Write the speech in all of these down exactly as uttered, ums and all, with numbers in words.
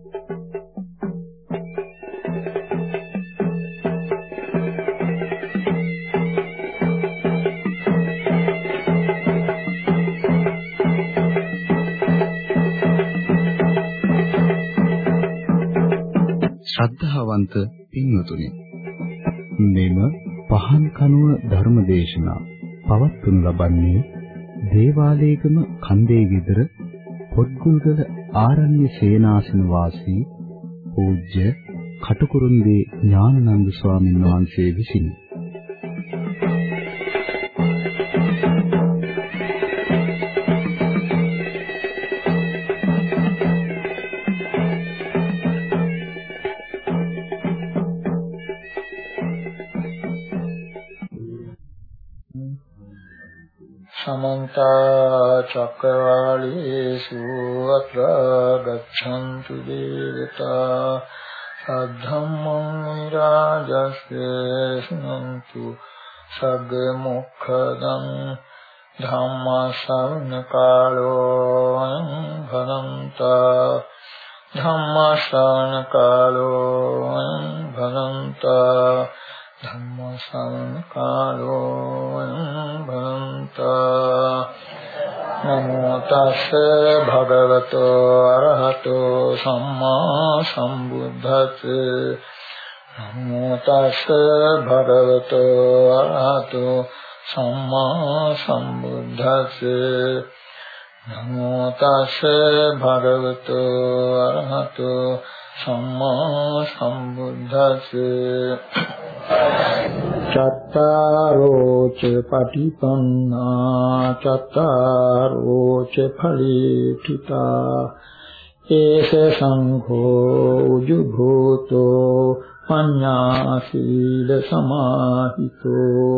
ශ්‍රද්ධාවන්ත පින්වතුනි, මෙම පහන් කනුව ධර්මදේශනා පවත්වනු ලබන්නේ දේවාලේගම කන්දේ ගෙදර පොත්ගුල්ගල ආරණ්‍ය සේනාසන වාසී පූජ්‍ය කටුකුරුන්දී ඥානানন্দ ස්වාමීන් වහන්සේ විසිනි. समन्त चक्रवालेषु अत्र गच्छन्तु देवता सद्धम्मं राजस्य शृण्वन्तु सगमुखदं धम्मश्रवण कालो भदन्त धम्मश्रवण कालो भदन्त धम्मश्रवण कालो भदन्त नमो तस्से भगवतो अरहतो सम्मा सम्बुद्धस्से नमो तस्से भगवतो अरहतो सम्मा सम्बुद्धस्से नमो तस्से भगवतो अरहतो सम्मा सम्बुद्धस्से चत्तारो च पटिपन्ना चत्तारो च फलिता एष संघो उजुभूतो पඤ්ඤාසීල समाहितो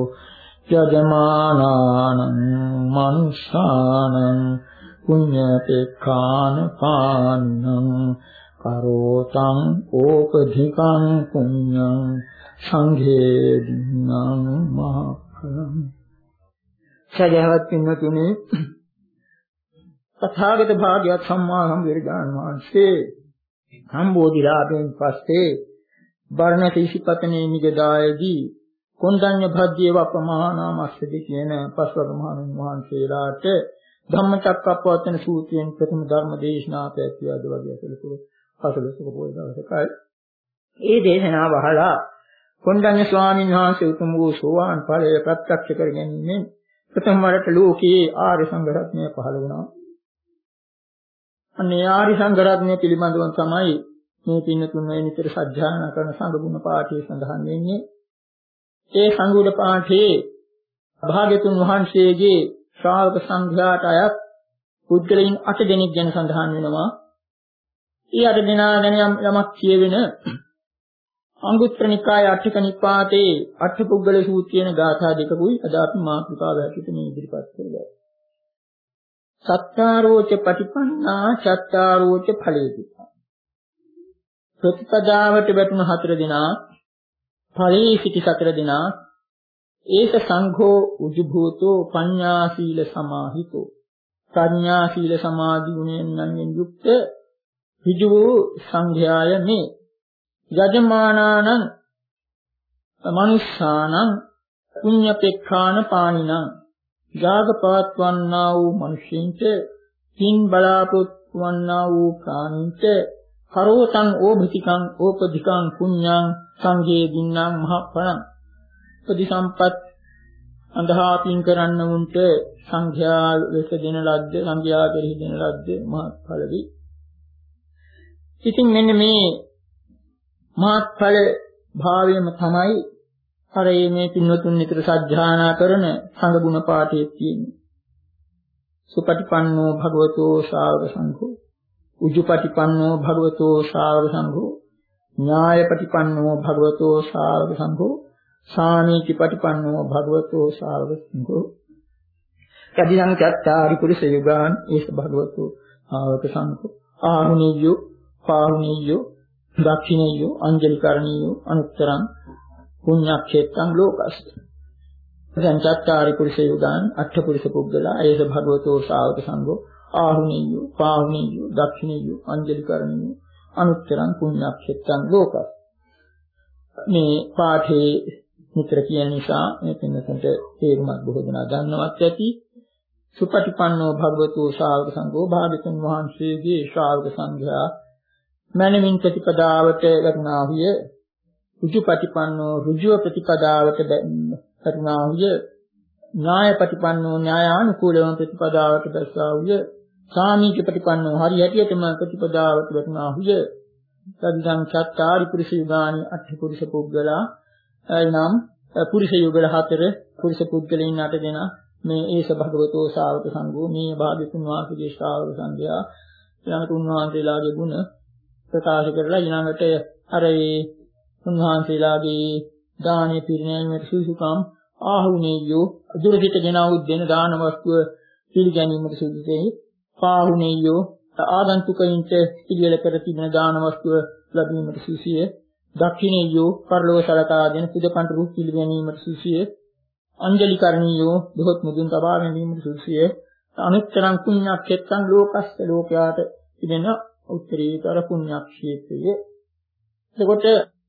यजमानानं मनुष्यानं पुण्यपेक्षान पानं करोतं ओपधिकं पुण्यं සංඝේ දින්නම් මහඵලං. සදහවත් පින්වතුනි, තථාගත භාග්‍යවත් සම්මා සම්බුදුරජාණන් වහන්සේ සම්බෝධිලාභයෙන් පස්සේ බර්ණත ඉසිපතනේ නිගදායේදී කොණ්ඩඤ්ඤ භද්දේව අප්‍රමාණාමස්සද කියන පස්වග මහණන් වහන්සේලාට ධම්මචක්කප්පවත්තන සූත්‍රයෙන් ප්‍රථම ධර්ම දේශනා පැවැත්වියද වගේ අසලතුරු පසළොස්වක පොය දවසකයි. ඒ දේශනාව අහලා කොණ්ඩඤ්ඤ ස්වාමීන් වහන්සේ උතුම් වූ සෝවාන් ඵලය ප්‍රත්‍යක්ෂ කර ගැනීමෙන් ප්‍රථම වරට ලෝකයේ ආර්ය සංඝ රත්නය පහළ වුණා. අනේ ආර්ය සංඝ රත්නය පිළිබඳව තමයි මේ පින්නතුන් මේ නිතර සත්‍යයනා කරන සංඝ ගුණ පාඨයේ සඳහන් වෙන්නේ. ඒ සංඝ ගුණ පාඨයේ භාග්‍යතුන් වහන්සේගේ ශ්‍රාවක සංඝයාට අයත් පුද්ගලයන් අට දෙනෙක් ගැන සඳහන් වෙනවා. ඒ අට දෙනා ගැන යමක් කියවෙන අංගුත්තර නිකාය අටක නිපාතේ අටපුද්ගල සූත්‍රයන ගාථා දෙකකුයි අද අපි මාතෘකාව හැටියට මේ ඉදිරිපත් කරගන්නවා. සත්තාරෝච පටිපන්නා චත්තාරෝච ඵලේතිකා. ප්‍රතිපදාවට වැටුණු හතර දෙනා, ඵලයේ සිටි හතර දෙනා, ඒක සංඝෝ උජුභූතෝ පඤ්ඤාසීල සමාහිතෝ. ප්‍රඥා සීල සමාධි ගුණයෙන් යුක්ත ඍජු වූ සංඝයාය මේ යජමානානං මනුස්සානං පුඤ්ඤපෙක්ඛාන පානිනං ජාගපවත්වන්නා වූ මිනිසින්ට හින් බලාපොරොත්තු වන්නා වූ ප්‍රාණීන්ට කරෝතං ඕභිතිකං ඕපධිකං පුඤ්ඤං සංඝේ දින්නම් මහඵලං. ප්‍රතිසම්පත් අඳහා පින් කරන්න උන්ට සංඝයා වෙස දෙන ලද්ද සංඝයා කෙරෙහි දෙන ලද්ද මහත්ඵලයි. ඉතින් මෙන්න මේ මහත්ඵල භාවයම තමයි අර මේ පින්වතුන් විතර සත්‍යානා කරන සංඝ ගුණ පාඨයේ තියෙන්නේ. සුපටිපන්නෝ භගවතෝ ශාවක සංඝෝ උජුපටිපන්නෝ භගවතෝ ශාවක සංඝෝ ඥායපටිපන්නෝ භගවතෝ ශාවක සංඝෝ සාමීචිපටිපන්නෝ භගවතෝ ශාවක සංඝෝ යදිදං චත්තාරි පුරිස යුගාන් ඒස භගවතෝ ශාවක සංඝෝ ආහුනීයෝ පාහුනීයෝ දක්ෂිනීයෝ අංජලිකරණීයෝ අනුත්තරං පුඤ්ඤක්ෂේත්‍රං ලෝකස්ස. දැන් චත්තාරි පුරිස යුගාන් අට පුරිස පුද්ගලා ඒස භගවතෝ ශාවක සංඝෝ ආහුනීයෝ පාහුනීයෝ දක්ෂිනීයෝ අංජලිකරණීයෝ අනුත්තරං පුඤ්ඤක්ඛෙත්තං ලෝකස්. මේ පාඨේ නිතර කියන නිසා මේ පින්නකට තේරුමක් බොහෝ දෙනා දන්නවත් ඇති. සුපටිපන්නෝ භගවතු ශාවක සංඝෝ භාග්‍යවතුන් වහන්සේගේ ශ්‍රාවක සංඝයා මනමින් ප්‍රතිපදාවට වැටුණා විය. ඍජුපටිපන්නෝ ඍජුව ප්‍රතිපදාවට වැටුණා විය. ඥායපටිපන්නෝ ඥායානුකූලව ප්‍රතිපදාවට දැස්සා විය. සාමීච ප්‍රතිපන්නෝ හරි හැටියටම ප්‍රතිපදාවට වැටුණා විය. සද්දං චත්තාරි පුරිස යුගානි අට්ඨ පුරිස පුද්ගලා එනම් පුරිස යුගල හතර පුරිස පුද්ගලයන් අට දෙනා මේ ඒස භගවතෝ ශාවක සංඝෝ මේ භාග්‍යතුන් වහන්සේගේ ශ්‍රාවක සංඝයා ඊළඟට උන්වහන්සේලාගේ ගුණ ප්‍රකාශ කරලා ඊළඟට අර ඒ උන්වහන්සේලාගේ දානෙ පිරිනැමීමේ සුසුකම් ආහුනේයෝ දුරහිත ගෙනවුත් දෙන දාන වස්තුව පිළිගැනීමට සුදුසුයි. පාහුනේයෝ ආගන්තුකයින්ට පිළිවෙල කර තිබෙන දාන වස්තුව ලැබීමට සුදුසුයි. දක්ෂිනේයෝ පරලෝක සලකා දෙන පුදපන්ට රුක් පිළිගැනීමට සුදුසුයි. අංජලි කරණීයෝ බොහොත් මුදුන් තබා ගැනීමට සුදුසුයි. අනුත්තරං පුඤ්ඤක්ඛෙත්තං ලෝකස්ස ලෝකයාට තිබෙන උත්තරීතර පුඤ්ඤක්ෂේත්‍රය. එතකොට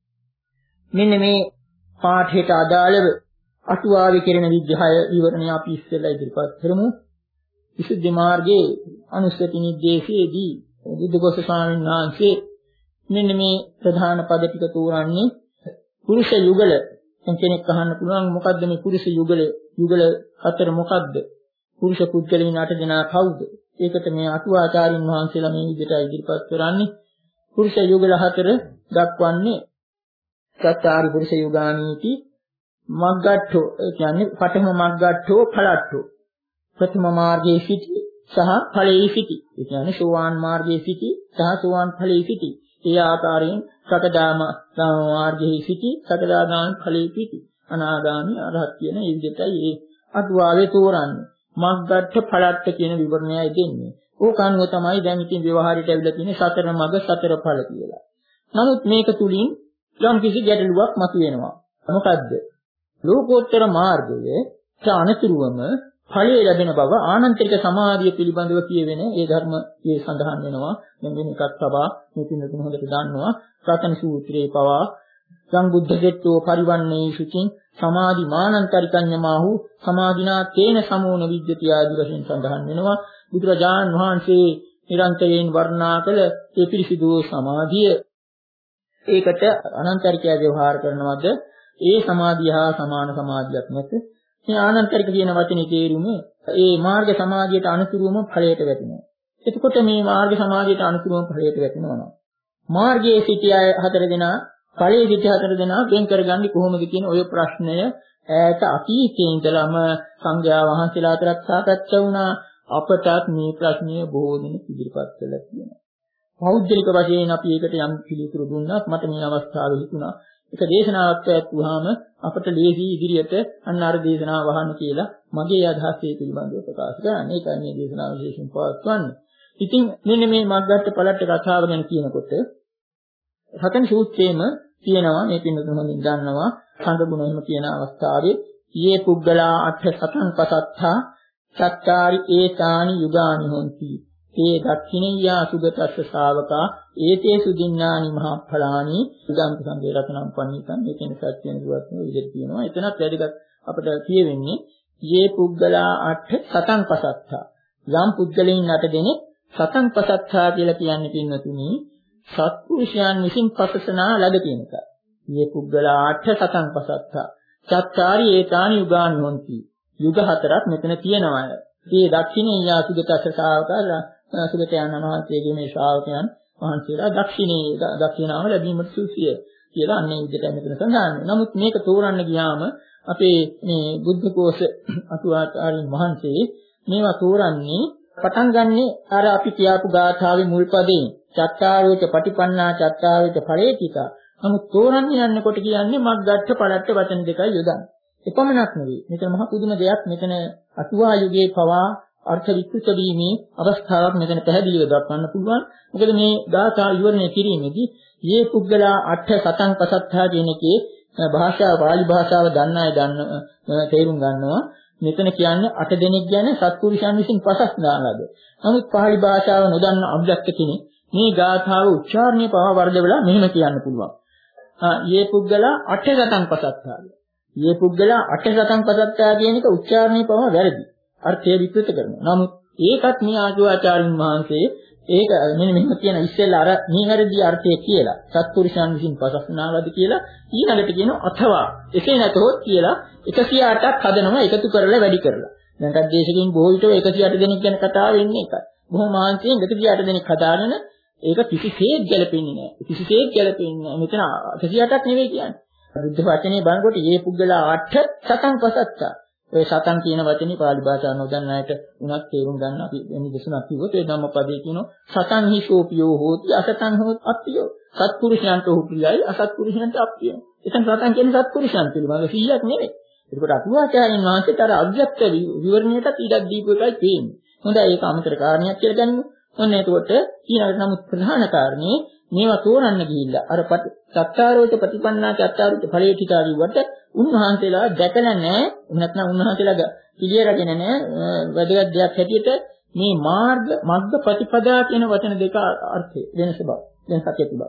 මෙන්න මේ පාඨයට අදාළව අටුවාවේ කෙරෙන විග්‍රහය විවරණය අපි ඉස්සෙල්ලා ඉදිරිපත් කරමු. විසුද්ධි මාර්ගයේ අනුස්සති නිर्देशයේදී බුද්ධඝෝෂ ස්වාමීන් වහන්සේ මෙන්න මේ ප්‍රධාන පද ටික තෝරන්නේ පුරුෂ යුගල. කෙනෙක් අහන්න පුළුවන් මොකද්ද මේ පුරුෂ යුගල? යුගල හතර මොකද්ද? පුරුෂ පුද්ගලයන් අට දෙනා කවුද? ඒකට මේ අටුවාචාරින් වහන්සේලා මේ විදිහට ඉදිරිපත් කරන්නේ. පුරුෂ යුගල හතර දක්වන්නේ චත්තාරි පුරුෂ යුගානීති මග්ගට්ඨෝ, ඒ කියන්නේ පඨම මග්ගට්ඨෝ ඵලට්ඨෝ. ප්‍රථම මාර්ගයේ සිටි සහ ඵලයේ සිටි. ඒ කියන්නේ සෝවාන් මාර්ගයේ සිටි සහ සෝවාන් ඵලයේ සිටි. ඒ ආකාරයෙන් සකදාම මාර්ගයේ සිටි සකදාගාමී ඵලයේ සිටි. අනාගාමී අරහත් කියන මේ විදිහටයි මේ අටුවාවේ තෝරන්නේ. මග්ගට්ඨ ඵලට්ඨ කියන විවරණයයි දෙන්නේ. ඕක අනුව තමයි දැන් ඉතින් ව්‍යවහාරයට ඇවිල්ලා තියෙන්නේ සතර මග සතර ඵල කියලා. නමුත් මේක තුලින් යම් කිසි ගැටලුවක් මතුවෙනවා. මොකද්ද? ලෝකෝත්තර මාර්ගයේ අනතුරුවම ඵලයේ ලැබෙන බව ආනන්තරික සමාධිය පිළිබඳව කියවෙන ඒ ධර්මයේ සඳහන් වෙනවා. මෙන්න මේකත් තබා මේ පින්නතුන් හොඳට දන්නවා. රතන සූත්‍රයේ පවා සංබුද්ධ දෙට්ටෝ පරිවන්නේ සුචින් සමාධි මානන්තරිකඤ්ඤමාහු සමාධිනා තේන සමෝන විද්‍යති ආදී වශයෙන් සඳහන් වෙනවා. බුදුරජාණන් වහන්සේ නිරන්තරයෙන් වර්ණනා කළ ඒ පිරිසිදු සමාධිය ඒකට අනන්තරිකය ව්‍යවහාර කරනවද? ඒ සමාධිය හා සමාන සමාධියක් නැත. මේ ආනන්තරික කියන වචනේ තේරුම ඒ මාර්ග සමාධියට අනුසුරුවම ඵලයට වැටෙනවා. එතකොට මේ මාර්ග සමාධියට අනුසුරුවම ඵලයට වැටෙනවා. මාර්ගයේ සිටි අය හතර දෙනා ඵලයේ සිටි හතර දෙනා වෙන් කරගන්නේ කොහොමද කියන ඔය ප්‍රශ්නය ඈත අතීතයේ ඉඳලම සංඝයා වහන්සේලා අතරත් සාකච්ඡා වුණා. අපටත් මේ ප්‍රශ්නය බොහෝ දෙනෙක් ඉදිරිපත් කළා කියනවා. පෞද්ගලික වශයෙන් අපි ඒකට යම් පිළිතුරු දුන්නත් මට මේ අවස්ථාවේ හිතුණා එක දේශනාවක් ඇතුවාම අපට ලේසි ඉදිරියට අන්න අර දේශනාව වහන්න කියලා මගේ අදහස ඒ පිළිබඳව ප්‍රකාශ කරන්න. ඒකයි මේ දේශනාව විශේෂයෙන් පවත්වන්නේ. ඉතින් මෙන්න මේ මග්ගට්ඨ ඵලට්ඨ කතාව ගැන කියනකොට හතන සූත්‍රයේම කියනවා මේ පින්නතුන් හොඳින් දන්නවා සංගුණ එහෙම කියන අවස්ථාවේ යේ පුද්ගලා අට්ඨ සතං පසත්තා චත්තාරි ඒතානි යුගානි හොಂತಿ ඒ දක්ඛිනියා සුගතස්ස ශාවකා ඒතේ සුදින්නානි මහා ඵලානි සුදන්ත සංගේ රතනම් පණිතං මේ කියන සත්‍යන දුවත් විදිහට කියනවා. එතනත් වැඩිගත් අපිට කියවෙන්නේ යේ පුද්ගලා අට්ඨ සතං පසත්තා යම් පුද්ගලයන් අට දෙනෙක් සතං පසත්තා කියලා කියන්නේ පින්නතුනි සත්පුරුෂයන් විසින් පසසනා ලද කියන එක. යේ පුද්ගලා අට්ඨ සතං පසත්තා චත්තාරි ඒතානි යුගානි හොಂತಿ යුග හතරක් මෙතන තියෙනවා. මේ දක්ෂිනීයා සුගතස්ස ශාවකා සුගතයන් වහන්සේගේ මේ ශ්‍රාවකයන් වහන්සේලා දක්ෂිනේ දක්ෂිනාව ලැබීමට සුසුය කියලා අන්නේ විදිහට මෙතන සඳහන් වෙනවා. නමුත් මේක තෝරන්න ගියාම අපේ මේ බුද්ධ කෝෂ අටුවාචාරින් වහන්සේ මේවා තෝරන්නේ පටන් ගන්නෙ අර අපි කියාපු ගාථාවේ මුල් පදයෙන් චත්තාරෝච පටිපන්නා චත්තාරෝච ඵලේතිකා. නමුත් තෝරන්නේ යන්නකොට කියන්නේ මග්ගට්ඨ ඵලට්ඨ වචන දෙකයි යොදන්නේ. එපමණක් නෙවෙයි. මෙතන මහ පුදුම දෙයක් මෙතන අටුවා යුගයේ පවා අර්ථ විකෘත වීමේ අවස්ථාවක් මෙතන පැහැදිලිව දක්වන්න පුළුවන්. මොකද මේ ගාථා විවරණය කිරීමේදී මේ පුද්ගලා අට්ඨ සතං පසත්තා කියන එකේ භාෂාව පාලි භාෂාව දන්න අය දන්න තේරුම් ගන්නවා. මෙතන කියන්නේ අට දෙනෙක් ගැන සත්පුරුෂයන් විසින් පසස් දානවාද. නමුත් පාලි භාෂාව නොදන්න අභ්‍යක්ත කෙනෙක් මේ ගාථාව උච්චාරණය පව වර්ධවලා මෙහෙම කියන්න පුළුවන්. ආ යේ පුද්ගලා අටසතං පසත්තා. යේ පුද්ගලා අටසතං පසත්තා කියන එක උච්චාරණය පව වැරදි. අර්ථය විකෘත කරනවා. නමුත් ඒකත් මේ ආචාර්යන් වහන්සේ ඒක මෙන්න මෙහෙම කියන ඉස්සෙල්ලා අර නිහරදී අර්ථය කියලා සත්පුරුෂයන් විසින් පසස්නාවද කියලා ඊළඟට කියනවා අथवा එසේ නැතොත් කියලා එකසිය අටක් හදනවා එකතු කරලා වැඩි කරලා. දැන් කද්දේශකින් බොහෝ විට එකසිය අට දෙනෙක් ගැන කතා වෙන්නේ එකයි. බොහෝ මාංශයෙන් එකසිය අට දෙනෙක් හදාගෙන ඒක කිසිසේත් ගැලපෙන්නේ නැහැ. කිසිසේත් ගැලපෙන්නේ නැහැ. මෙතන එකසිය අටක් නෙවෙයි කියන්නේ. බුද්ධ වචනේ බලනකොට මේ පුද්ගලා අට සතං පසත්තා. ඔය සතං කියන වචනේ පාලි භාෂාව නොදන්න අයට උනත් තේරුම් ගන්න අපි එනි දෙසුණක් කිව්වොත් ඒ ධම්මපදයේ කියනවා සතං හිසෝපියෝ හෝති අසතං හෝත් අප්පියෝ. සත්පුරුෂයන්ට ඔහු ප්‍රියයි අසත්පුරුෂයන්ට අප්පියයි. එතන සතං කියන්නේ සත්පුරුෂයන් පිළිබඳ සීයක් නෙවෙයි. ඒකට අටුවාචාර්යන් වහන්සේට අර අභ්‍යක්ත විවරණයටත් ඉඩක් දීපු එකයි තියෙන්නේ. හොඳයි ඒක අමතර කාරණයක් කියලා ගන්නමු. ඔන්න එතකොට ඊළඟට නමුත් ප්‍රධාන කාරණේ මේවා තෝරන්න ගිහිල්ලා අර සත්තාරෝච ප්‍රතිපන්නා චත්තාරෝච ඵලේටිකා කිව්වට උන්වහන්සේලා දැකලා නැහැ. නැත්නම් උන්වහන්සේලා පිළියරගෙන නැහැ. වැදගත් දෙයක් හැටියට මේ මාර්ග මග්ග ප්‍රතිපදා කියන වචන දෙක අර්ථය වෙනස බව. දැන් සත්‍ය බව.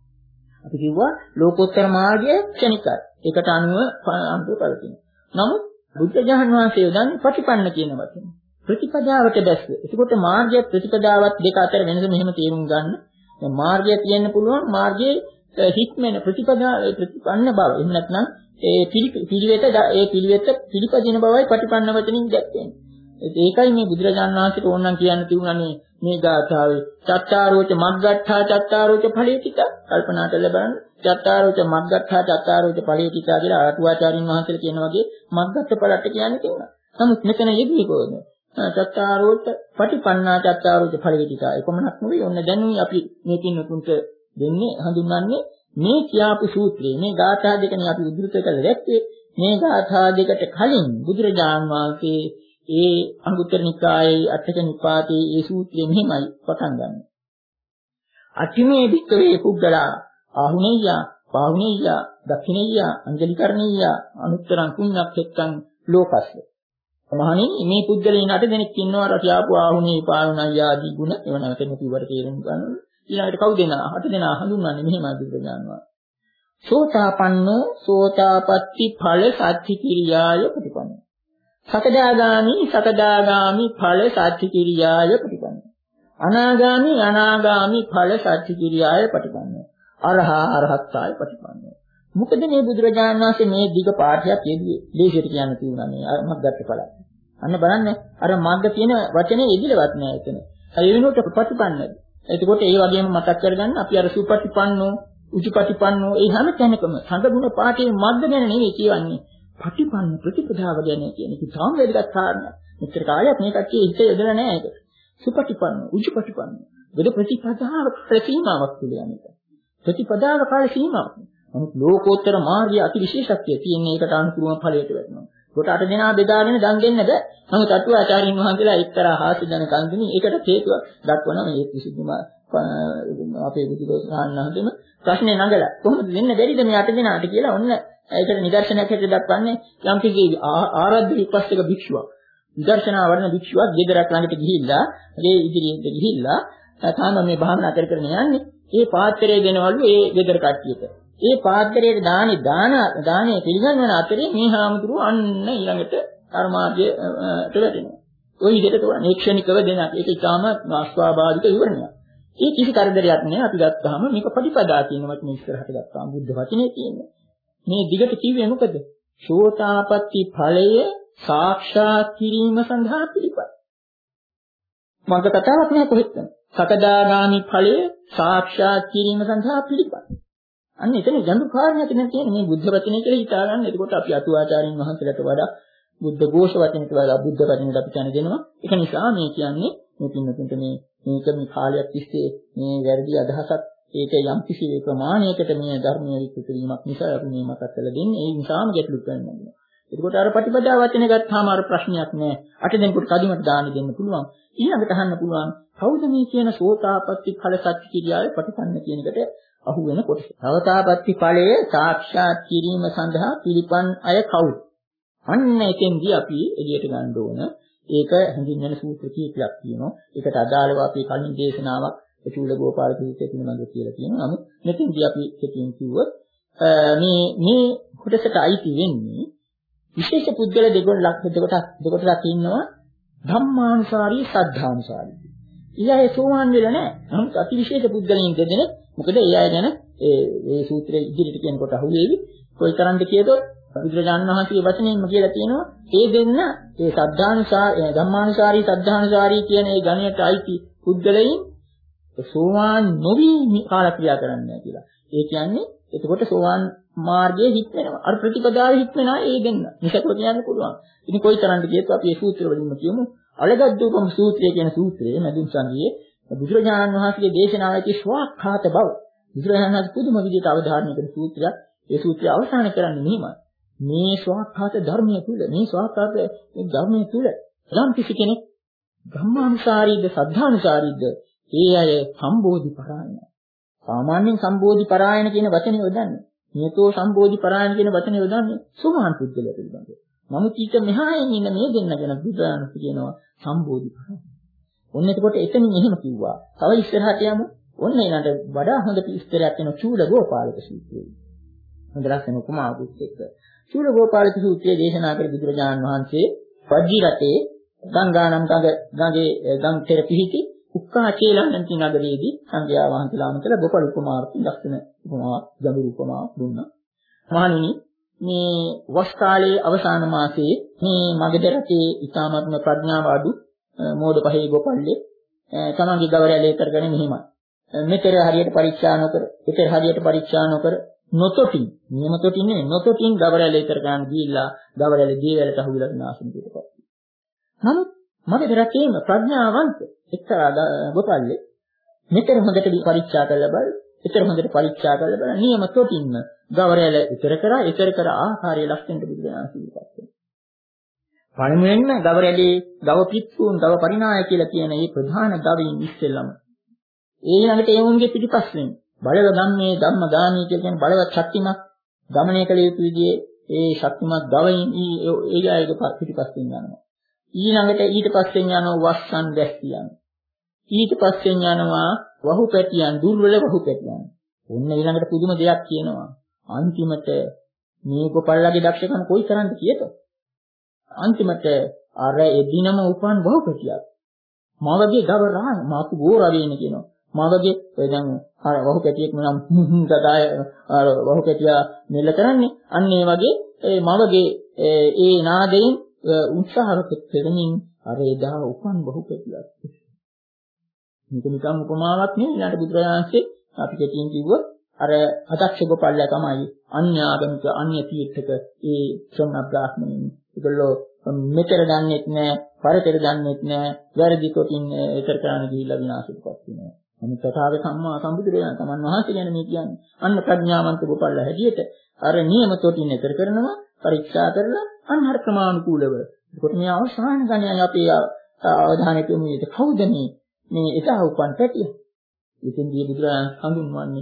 අපි කිව්වා ලෝකෝත්තර මාර්ගය ක්ෂණිකයි. ඒකට අනුව අන්තර පවතිනවා. නමුත් බුද්ධ ඥාන වහන්සේ යොදන්නේ ප්‍රතිපන්න කියන වචනේ. ප්‍රතිපදාවට දැස්ස. ඒකට මාර්ගය ප්‍රතිපදාවත් දෙක අතර වෙනස මෙහෙම තේරුම් ගන්න. දැන් මාර්ගය කියන්න පුළුවන් මාර්ගයේ හික්මන ප්‍රතිපදා ප්‍රතිපන්න බව. එහෙම නැත්නම් ඒ පිළිවෙත ඒ පිළිවෙත පිළිපදින බවයි ප්‍රතිපන්න වචනින් දැක්වෙන්නේ. ඒකයි මේ බුදුරජාණන් වහන්සේට ඕනනම් කියන්න තිබුණානේ මේ ගාථාවේ චත්තාරෝච මග්ගට්ඨා චත්තාරෝච ඵලේතිකා කල්පනා කරලා බලන්න. චත්තාරෝච මග්ගට්ඨා චත්තාරෝච ඵලේතිකා කියලා ආතුආචාරින් වහන්සේලා කියන වගේ මග්ගට්ඨ ඵලට්ට කියන්නේ තියෙනවා. නමුත් මෙතන යෙදුනේ කොහොමද? චත්තාරෝච පටිපන්නා චත්තාරෝච ඵලේතිකා. ඒකමනක් නෙවෙයි. ඔන්න දැන් අපි මේකින් උතුන්ට දෙන්නේ හඳුන්වන්නේ මේ කියාපු සූත්‍රයේ මේ ගාථා දෙකනේ අපි උද්දෘත කරලා දැක්කේ. මේ ගාථා දෙකට කලින් බුදුරජාන් වහන්සේ ඒ අංගුත්තර නිකායේ අටක නිපාතේ ඒ සූත්‍රය මෙහිමයි පටන් ගන්න. අතිමේ වික්‍රේ පුද්ගලා ආහුනේය පාහුනේය දක්ඛිනේය අංජලිකරණීය අනුත්තරං කුඤ්ඤක්ඛෙත්තං ලෝකස්ස. මහණෙනි මේ පුද්ගලයන් අට දෙනෙක් ඉන්නවා අර කියාපු ආහුනේ පාහුනයි ආදී ගුණ ඒව නැවතම කිව්වට තේරුම් ගන්න. ඊළඟට කවුද දෙනා අට දෙනා හඳුන්වන්නේ මෙහෙමයි බුදුරජාණන්. සෝතාපන්නෝ සෝතාපට්ටි ඵල සච්චි කිරියාය ප්‍රතිපන්න. සකදාගාමි සකදාගාමි ඵල සච්චි කිරියාය ප්‍රතිපන්න. අනාගාමි අනාගාමි ඵල සච්චි කිරියාය ප්‍රතිපන්න. අරහා අරහත්තාය ප්‍රතිපන්න. මොකද මේ බුදුරජාණන් වහන්සේ මේ දිග පාඨයක් යෙදුවේ දේශයට කියන්න තියුණා මේ මග්ගත් ඵල. අන්න බලන්න අර මග්ග කියන වචනේ යෙදිලවත් නෑ එතන. ඒ වෙනුවට ප්‍රතිපන්නයි. එතකොට ඒ වගේම මතක් කරගන්න අපි අර සුපටිපන්නෝ උචුපටිපන්නෝ ඒ හැම තැනකම සංගුණ පාඨයේ මග්ග ගැන නෙවෙයි කියවන්නේ. පටිපන්න ප්‍රතිපදාව ගැන කියන එක තාම වැදගත් කාරණයක්. මෙච්චර කාලයක් මේ කට්ටිය හිත යොදලා නැහැ ඒකට. සුපටිපන්න, උජුපටිපන්න. වෙද ප්‍රතිපදාව ප්‍රතිමාවක් කියලා යන්නේ. ප්‍රතිපදාව කාල සීමාවක්. නමුත් ලෝකෝත්තර මාර්ගයේ අති විශේෂත්වය තියෙන එකට අනුකූලව ඵලයට වැටෙනවා. කොට අට දෙනා බෙදාගෙන දන් දෙන්න බෑ. නමුත් අටුවාචාරින් වහන්සේලා එක්තරා හාස්‍යජනක අන්දමින් ඒකට හේතුව දක්වනවා මේ විසුද්ධිම අපේ බුදුදහමෙන් ප්‍රශ්නේ නගලා කොහොමද දෙන්න බැරිද මේ අට දෙනාට කියලා ඔන්න ඒකට නිදර්ශනයක් හැටියට දක්වන්නේ යම් කිසි ආරද්ධ විපස්සක භික්ෂුවක් විදර්ශනා වඩන භික්ෂුවක් ගෙදරක් ළඟට ගිහිල්ලා ඒ ඉදිරියට ගිහිල්ලා තාම මේ භාවනා කර කර යන්නේ ඒ පාත්‍රය දෙනවලු ඒ ගෙදර කට්ටියට ඒ පාත්‍රයේ දානි දාන දානේ පිළිගන්වන අතරේ මේ හාමුදුරුවෝ අන්න ඊළඟට කර්මාර්ගයට වැටෙනවා. ওই විදිහට තෝරන්නේ ක්ෂණිකව දෙන එක ඉතාම ආස්වාභාවික විවරණයක්. ඒ කිසි කරදරයක් නෑ අපි ගත්තාම මේක ප්‍රතිපදා කියනවත් මේ ඉස්සරහට ගත්තාම බුද්ධ වචනේ තියෙන්නේ. මේ දිගට කිව්වේ මොකද? සෝතාපට්ටි ඵලය සාක්ෂාත් කිරීම සඳහා පිළිපද. මඟ කතාවක් නෑ කොහෙත්ද? සකදාගාමි ඵලය සාක්ෂාත් කිරීම සඳහා පිළිපද. අන්න එතන ජඳු කාරණයක් නේ තියෙන්නේ මේ බුද්ධ වචනේ කියලා හිතා ගන්න. එතකොට අපි අතුආචාරින් වහන්සේලාට වඩා බුද්ධ ഘോഷ වචනට වඩා බුද්ධ වචනට අපි දැන දෙනවා. ඒක නිසා මේ කියන්නේ මේ පින්නතුන්ට මේ මේක මේ කාලයක් තිස්සේ මේ වැරදි අදහසක් ඒක යම් කිසි ප්‍රමාණයකට මේ ධර්මයේ විකෘත වීමක් නිසා අපි මේ මතක් කරලා දෙන්නේ. ඒ නිසාම ගැටලු කරනවා. එතකොට අර ප්‍රතිපදා වචනේ ගත්තාම අර ප්‍රශ්නයක් නෑ. අට දෙනෙකුට කදිමට දාන දෙන්න පුළුවන්. ඊළඟට අහන්න පුළුවන් කවුද මේ කියන සෝතාපට්ටි ඵල සත්‍ය කිරියාවේ ප්‍රතිපන්න කියන එකට අහු වෙන කොටස. සෝතාපට්ටි ඵලයේ සාක්ෂාත් කිරීම සඳහා පිළිපන් අය කවුද? අන්න එතෙන්දී අපි එළියට ගන්න ඕන. ඒක හඳුන්වන සූත්‍ර කීපයක් තියෙනවා. ඒකට අදාළව අපි කලින් දේශනාවක් ඒ චූලගෝපාල සූත්‍රය පිළිබඳව කියලා කියනවා. නමුත් මෙතෙන්දී අපි කෙටියෙන් කිව්වොත් මේ මේ කොටසට අයිති වෙන්නේ විශේෂ පුද්ගල දෙකොල්ලක් දෙකොටක් දෙකොටක් ඉන්නවා ධම්මානුසාරී සද්ධානුසාරී. ඊයයි සෝවාන් වෙලා නැහැ. නමුත් අති විශේෂ පුද්ගලයන් දෙදෙනෙක් මොකද ඒ අය ගැන ඒ මේ සූත්‍රයේ ඉදිරියට කියනකොට අහුවේවි. කොයිතරම්ද කියතොත් බුදුරජාණන් වහන්සේගේ වචනයෙන්ම කියලා තියෙනවා ඒ දෙන්න ඒ සද්ධානුසාරී ධම්මානුසාරී සද්ධානුසාරී කියන ඒ ගණයට අයිති පුද්ගලයන් සෝවාන් නොවි කාලක්‍රියා කරන්නේ කියලා. ඒ කියන්නේ එතකොට සෝවාන් මාර්ගයේ හිට වෙනවා. අර ප්‍රතිපදාවේ හිට වෙනා ඒ දෙන්න. මේකත් කියන්න පුළුවන්. ඉතින් කොයිතරම්ද කියතොත් අපි මේ සූත්‍ර වලින්ම කියමු. අලගද්දූපම සූත්‍රය කියන සූත්‍රයේ මැදුම් සංගියේ බුදුරජාණන් වහන්සේගේ දේශනාවේ තියෙන ස්වාක්ඛාත බව. බුදුරජාණන් වහන්සේ පුදුම විදිහට අවධාරණය කරන සූත්‍රයක්. ඒ සූත්‍රය අවසන් කරන්නේ මෙහිමයි. මේ ස්වාක්ඛාත ධර්මයේ තුල මේ ස්වාක්ඛාත ධර්මයේ තුල යම් කිසි කෙනෙක් ධම්මානුසාරීද සද්ධානුසාරීද ඒ අය සම්බෝධි පරායන. සාමාන්‍යයෙන් සම්බෝධි පරායන කියන වචනේ යොදන්නේ. නියතෝ සම්බෝධි පරායන කියන වචනේ යොදන්නේ සෝවාන් පුද්ගලයා පිළිබඳව. නමුත් ඊට මෙහායෙන් ඉන්න මේ දෙන්න ගැන බුදුරජාණන් කියනවා සම්බෝධි පරායන. ඔන්න එතකොට එතනින් එහෙම කිව්වා. තව ඉස්සරහට යමු. ඔන්න ඊළඟට වඩා හොඳ විස්තරයක් වෙන චූලගෝපාලක සූත්‍රය. හොඳ ලස්සන උපමාවකුත් එක්ක. චූලගෝපාලක සූත්‍රයේ දේශනා කළ බුදුරජාණන් වහන්සේ වජ්ජි රටේ ගංගානම් ගඟ ගඟේ ගම් තෙර පිහිටි උක්කාචේලන්ති නගරයේදී සංඝයා වහන්සේලාම කළ ගෝපාල උපමාවක් ලස්සන උපමාවක් ගැඹුරු උපමාවක් දුන්නා. මහණෙනි මේ වස් කාලයේ අවසාන මාසයේ මේ මගධ රටේ ඊ타මත්ම ප්‍රඥාව අඩු මෝඩ පහේ ගෝපල්ලේ තමන්ගේ ගවරැලේ කරගෙන මෙහිමයි. මෙතර හරියට පරීක්ෂා නොකර, ඊතර හරියට පරීක්ෂා නොකර නොතොටින් නියම තොටින් නෙවෙයි නොතොටින් ගවරැලේ කර ගන්න ගිහිල්ලා ගවරැලේ දේවලට අහුවිලා විනාශනයටපත් වෙනවා. නමුත් මගධ රටේම ප්‍රඥාවන්ත එක්තරා ගෝපල්ලේ මෙතර හොඳට පරීක්ෂා කරලා බල, ඊතර හොඳට පරීක්ෂා කරලා බල නියම තොටින්ම ගවරැල ඊතර කරා, ඊතර කර ආකාරයේ ලක්ෂණයට බුදුදහම සිහිපත් කරනවා. පළමුවෙන්ම ගවරැලේ ගව පිට්ටුන් ගව පරිණාය කියලා කියන මේ ප්‍රධාන ගවයින් ඉස්සෙල්ලම ඒ ළඟට ඒ වුන්ගේ පිටිපස්සෙන් බලව ධම්මේ ධම්ම දානී කියන බලවත් ශක්තිමත් ගමනය කළ යුතු විදිහේ ඒ ශක්තිමත් ගවයින් ඒ අයගේ පිටිපස්සෙන් යනවා. ඊළඟට ඊට පස්සෙන් යනවා වස්සන් දැස්තියන්. ඊට පස්සෙන් යනවා වහු පැටියන් දුර්වල වහු පැටියන්. ඔන්න ඊළඟට පුදුම දෙයක් කියනවා. අන්තිමට මේ ගොපල්ලාගේ දක්ෂකම කොයිතරම්ද කියත? අන්තිමට අර එදිනම උපන් වහු පැටියක්. මවගේ ගව රාන මාතු ගෝරවේන කියනවා. මවගේ දැන් අර වහු පැටියෙක් නම් සදාය අර වහු පැටියා මෙල්ල කරන්නේ. අන්න ඒ වගේ ඒ මවගේ ඒ නාදයෙන් උත්සාහවත් දෙමින් අර එදා උපන් වහු පැටියක්. මේක නිකම් උපමාවක් නෙවෙයි. ඊළඟට බුදුරජාණන්සේ අපි කෙටියෙන් කිව්වොත් අර අදක්ෂ ගෝපල්ලා තමයි අන්‍ය ආගමික අන්‍ය තීර්ථක ඒ ශ්‍රමණ බ්‍රාහ්මණයින්. ඒගොල්ලෝ මෙතර දන්නේත් නැහැ, පරතර දන්නේත් නැහැ, වැරදි කොටින් ඒතර කරන්න ගිහිල්ලා විනාශයටපත් වෙනවා. නමුත් තථාගත සම්මා සම්බුදුරජාණන් තමන් වහන්සේ ගැන මේ කියන්නේ අන්න ප්‍රඥාවන්ත ගෝපල්ලා හැටියට අර නියම කොටින් ඒතර කරනවා, පරීක්ෂා කරලා අන්න හර ක්‍රමානුකූලව. ඒකට මේ අවසාන ගණනයි අපේ අවධානය යොමු වෙන්නේ කවුද මේ මේ එදා උපන් පැටිය? ඉතින්දී බුදුරජාණන් හඳුන්වන්නේ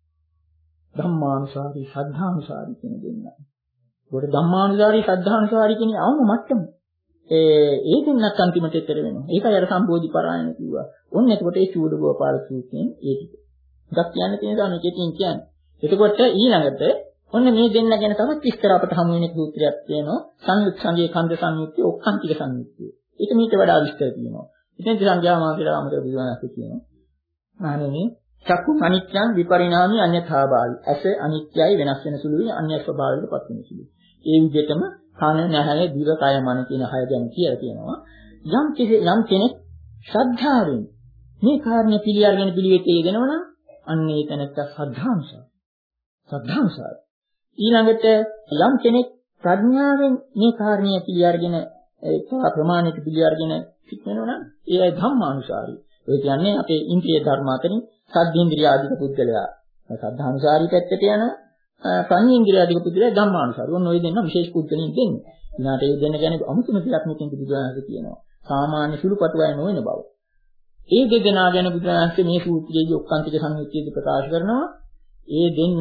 ධම්මානුසාරී සද්ධානුසාරී කියන දෙන්න. ඒකට ධම්මානුසාරී සද්ධානුසාරී කියන්නේ අවම මට්ටම. ඒ ඒ දෙන්නත් අන්තිමට එතර වෙනවා. ඒකයි අර සම්බෝධි පරායන කිව්වා. ඔන්න එතකොට ඒ චූඩගෝපාල සූත්‍රයෙන් ඒ ටික. එකක් කියන්න තියෙන දා මේකෙන් කියන්නේ. එතකොට ඊළඟට ඔන්න මේ දෙන්න ගැන තවත් විස්තර අපට හමු වෙන සූත්‍රයක් තියෙනවා. සංයුත් සංගේ කන්ද සංයුක්තය, ඔක්කාන්තික සංයුක්තය. ඒක මීට වඩා විස්තර තියෙනවා. ඉතින් සංඥා මාර්ගයට අමතර බුදුනාස්සේ කියනවා. මහණෙනි චක්කු අනිත්‍යං විපරිණාමී අඤ්ඤථාභාවි. ඇස අනිත්‍යයි වෙනස් වෙන සුළුයි අන්‍ය ස්වභාවයකට පත් වෙන සුළුයි. ඒ විදිහටම කන නැහැනේ දිව කය මන කියන හය ගැන කියලා කියනවා. යම් යම් කෙනෙක් ශ්‍රද්ධාවෙන් මේ කාරණේ පිළි අරගෙන පිළිවෙතේ යෙදෙනවා නම් අන්න ඒ තැනට ශ්‍රද්ධාංශය. ශ්‍රද්ධාංශය. ඊළඟට යම් කෙනෙක් ප්‍රඥාවෙන් මේ කාරණේ පිළි අරගෙන ඒ ප්‍රමාණයට පිළි අරගෙන සිටිනවා නම් ඒ අය ධම්මානුසාරී. ඒ කියන්නේ අපේ ඉන්ද්‍රිය ධර්ම අතරින් සද්ධේන්ද්‍රිය ආධික පුද්ගලයා සද්ධානුසාරී පැත්තට යන සංඉන්ද්‍රිය ආධික පුද්ගලයා ධම්මානුසාරී. ඔන්න ඔය දෙන්න විශේෂ පුද්ගලින් දෙන්නේ. ඊනාට ඒ දෙන්න ගැන අමුතුම දෙයක් මෙතෙන් බුදුරජාණන් කියනවා. සාමාන්‍ය සුළුපටු අය නොවන බව. ඒ දෙදෙනා ගැන බුදුරජාණන් මේ සූත්‍රයේදී ඔක්කාන්තික සංයුක්තියේදී ප්‍රකාශ කරනවා. ඒ දෙන්න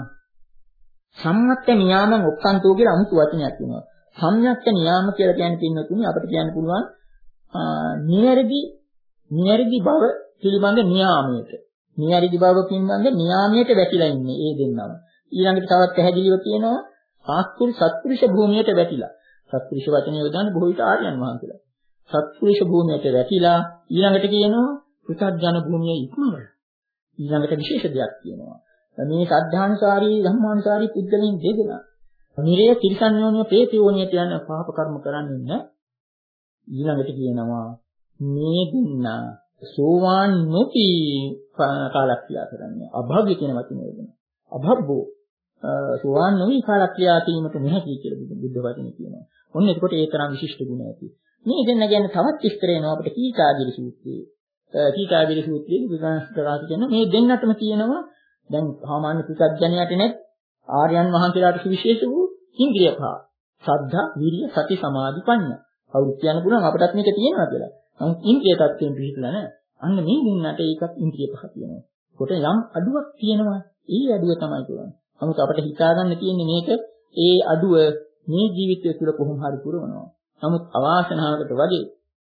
සම්මත්ත නියාමං ඔක්කාන්තෝ කියලා අමුතු වචනයක් වෙනවා. සම්්‍යක්ත නියාම කියලා කියන්නේ පින්නතුනි අපිට කියන්න පුළුවන් නිවැරදි නිවැරදි බව පිළිබඳ නියාමයට. නියරිදි බව පිළිබඳ නියාමයට වැටිලා ඉන්නේ ඒ දෙන්නම. ඊළඟට තවත් පැහැදිලිව කියනවා සත්පුරුෂ සත්පුරුෂ භූමියට වැටිලා. සත්පුරුෂ වචනේ යොදන්නේ බොහෝ විට ආර්යයන් වහන්සේලා. සත්පුරුෂ භූමියට වැටිලා ඊළඟට කියනවා පුතග්ජන භූමියේ ඉක්මවල. ඊළඟට විශේෂ දෙයක් කියනවා. මේ සද්ධානුසාරී ධම්මානුසාරී පුද්ගලයන් දෙදෙනා නිරේ තිරිසන්‍යෝනිය ප්‍රේතයෝනියට යන පාප කර්ම කරන්නේ නැහැ. ඊළඟට කියනවා මේ දෙන්න සෝවාන් නොපි කාලක්‍රියා කරන්නේ. අභව්‍ය කියන වචනේ යොදනවා. අභව්බෝ සෝවාන් නොවි කාලක්‍රියා කිරීමට නැහැ කියලා බුද්ධ වචනේ කියනවා. ඔන්න එතකොට ඒ තරම් විශිෂ්ට ගුණ ඇති. මේ දෙන්න ගැන තවත් විස්තර එනවා අපිට කීකාගිරි සූත්‍රයේ. කීකාගිරි සූත්‍රයේ විග්‍රහ කරලා තියෙන මේ දෙන්නටම කියනවා දැන් සාමාන්‍ය පුත්ජනයාට නෙත් ආර්යයන් වහන්සේලාට විශේෂ වූ ඉන්ද්‍රිය පහ. සද්ධා, විරිය, සති, සමාධි, ප්‍රඥා. කවුරුත් කියන්න පුළුවන් අපටත් මේක තියෙනවා කියලා. නමුත් ඉන්ද්‍රිය tattweන් පිළිහිලා නැහැ. අන්න මේ දෙන්නට ඒකත් ඉන්ද්‍රිය පහ තියෙනවා. කොට යම් අඩුවක් තියෙනවා. ඒ අඩුව තමයි කියන්නේ. නමුත් අපිට හිතා ගන්න තියෙන්නේ මේක ඒ අඩුව මේ ජීවිතය තුළ කොහොම හරි පුරවනවා. නමුත් අවාසනාවකට වගේ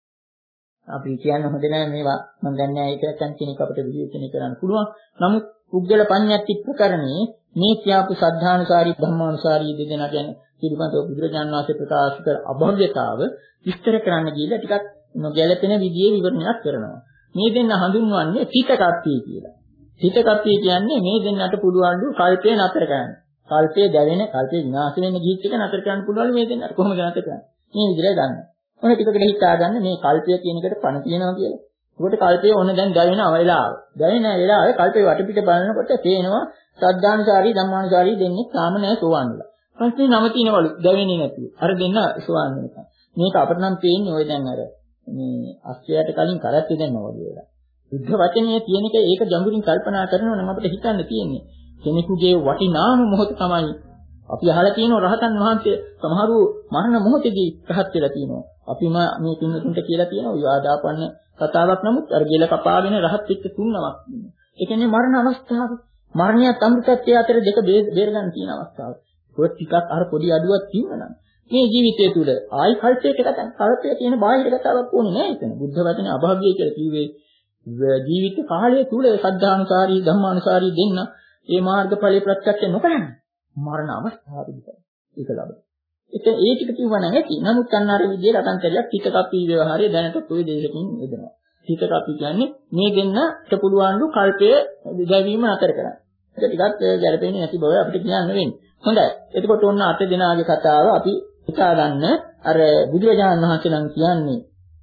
අපි කියන්න හොඳ නැහැ මේවා මම දන්නේ ඒක නැත්නම් කෙනෙක් අපිට විශ්ලේෂණය කරන්න පුළුවන්. නමුත් පුද්ගල පඤ්ඤාති ප්‍රකරණේ මේ කියාපු සද්ධානුසාරී ධම්මානුසාරී දෙදෙනා ගැන පිළිබඳව බුදුරජාණන් වහන්සේ ප්‍රකාශ කර අභව්‍යතාව විස්තර කරන්න ගිහලා ටිකක් නොගැලපෙන විදිහේ විවරණයක් කරනවා. මේ දෙන්න හඳුන්වන්නේ පිටකප්පී කියලා. පිටකප්පී කියන්නේ මේ දෙන්නට පුළුවන් දු කල්පය නතර කරන්න. කල්පය දැවෙන, කල්පය විනාශ වෙන ගිහිත් එක නතර කරන්න පුළුවන් මේ දෙන්නට කොහොමද නතර කරන්නේ? මේ විදිහට ගන්න. ඔන්න ටිකකට හිතා ගන්න මේ කල්පය කියන එකට පණ තියෙනවා කියලා. ඒකට කල්පය ඔන්න දැන් දැවෙන වෙලාව. දැවෙන වෙලාවේ කල්පේ වටපිට බලනකොට පේනවා සද්ධානුසාරී ධම්මානුසාරී දෙන්නේ තාම නැහැ සෝවාන් වෙලා. ඊපස්සේ නම තිනවලු දැවෙන්නේ නැතිව. අර දෙන්න සෝවාන් වෙනකන්. මේක අපිට නම් පේන්නේ ඔය දැන් අර මේ අස්ත්‍යයට කලින් කරත් දෙන්නවා වගේ වෙලා. බුද්ධ වචනේ තියෙන එක ඒක ගැඹුරින් කල්පනා කරනවා නම් අපිට හිතන්න තියෙන්නේ. කෙනෙකුගේ වටිනාම මොහොත තමයි අපි අහලා තියෙනවා රහතන් වහන්සේ සමහරු මරණ මොහොතේදී රහත් වෙලා තියෙනවා. අපි මේ පින්නතුන්ට කියලා තියෙනවා විවාදාපන්න කතාවක් නමුත් අර ගෙල කපාගෙන රහත් වෙච්ච තුන්නමක්. ඒ කියන්නේ මරණ අවස්ථාව. මරණයත් අමෘතත්වය අතර දෙක බේර ගන්න තියෙන අවස්ථාව. ඒක ටිකක් අර පොඩි අඩුවක් තියෙනවා. මේ ජීවිතය තුළ ආයි කල්පයකට ගන්න කල්පයේ තියෙන බාහිර කතාවක් ඕනේ නෑ එතන. බුද්ධ වචනේ අභාග්‍යය කියලා කිව්වේ ජීවිත කාලය තුළ සද්ධානුසාරී ධම්මානුසාරී දෙන්න මේ මාර්ගඵලයේ ප්‍රත්‍යක්ෂ නොකරන්නේ. මරණ අවස්ථාවේදී ඒක ලබන. ඒක ඒ ටික කිව්වා නම් ඇති. නමුත් අන්න අර විදිහේ රටන්තරියක් පිටකප්පී ව්‍යවහාරය දැනට ඔය දේශකින් එදෙනවා. පිටකප්පී කියන්නේ මේ දෙන්නට පුළුවන්ලු කල්පයේ දැවීම අතර කරන්නේ. ඒක ටිකක් ගැළපෙන්නේ නැති බව අපිට කියන්න වෙන්නේ. හොඳයි. එතකොට ඔන්න අට දෙනාගේ කතාව අපි හිතා ගන්න අර බුදුරජාණන් වහන්සේ නම් කියන්නේ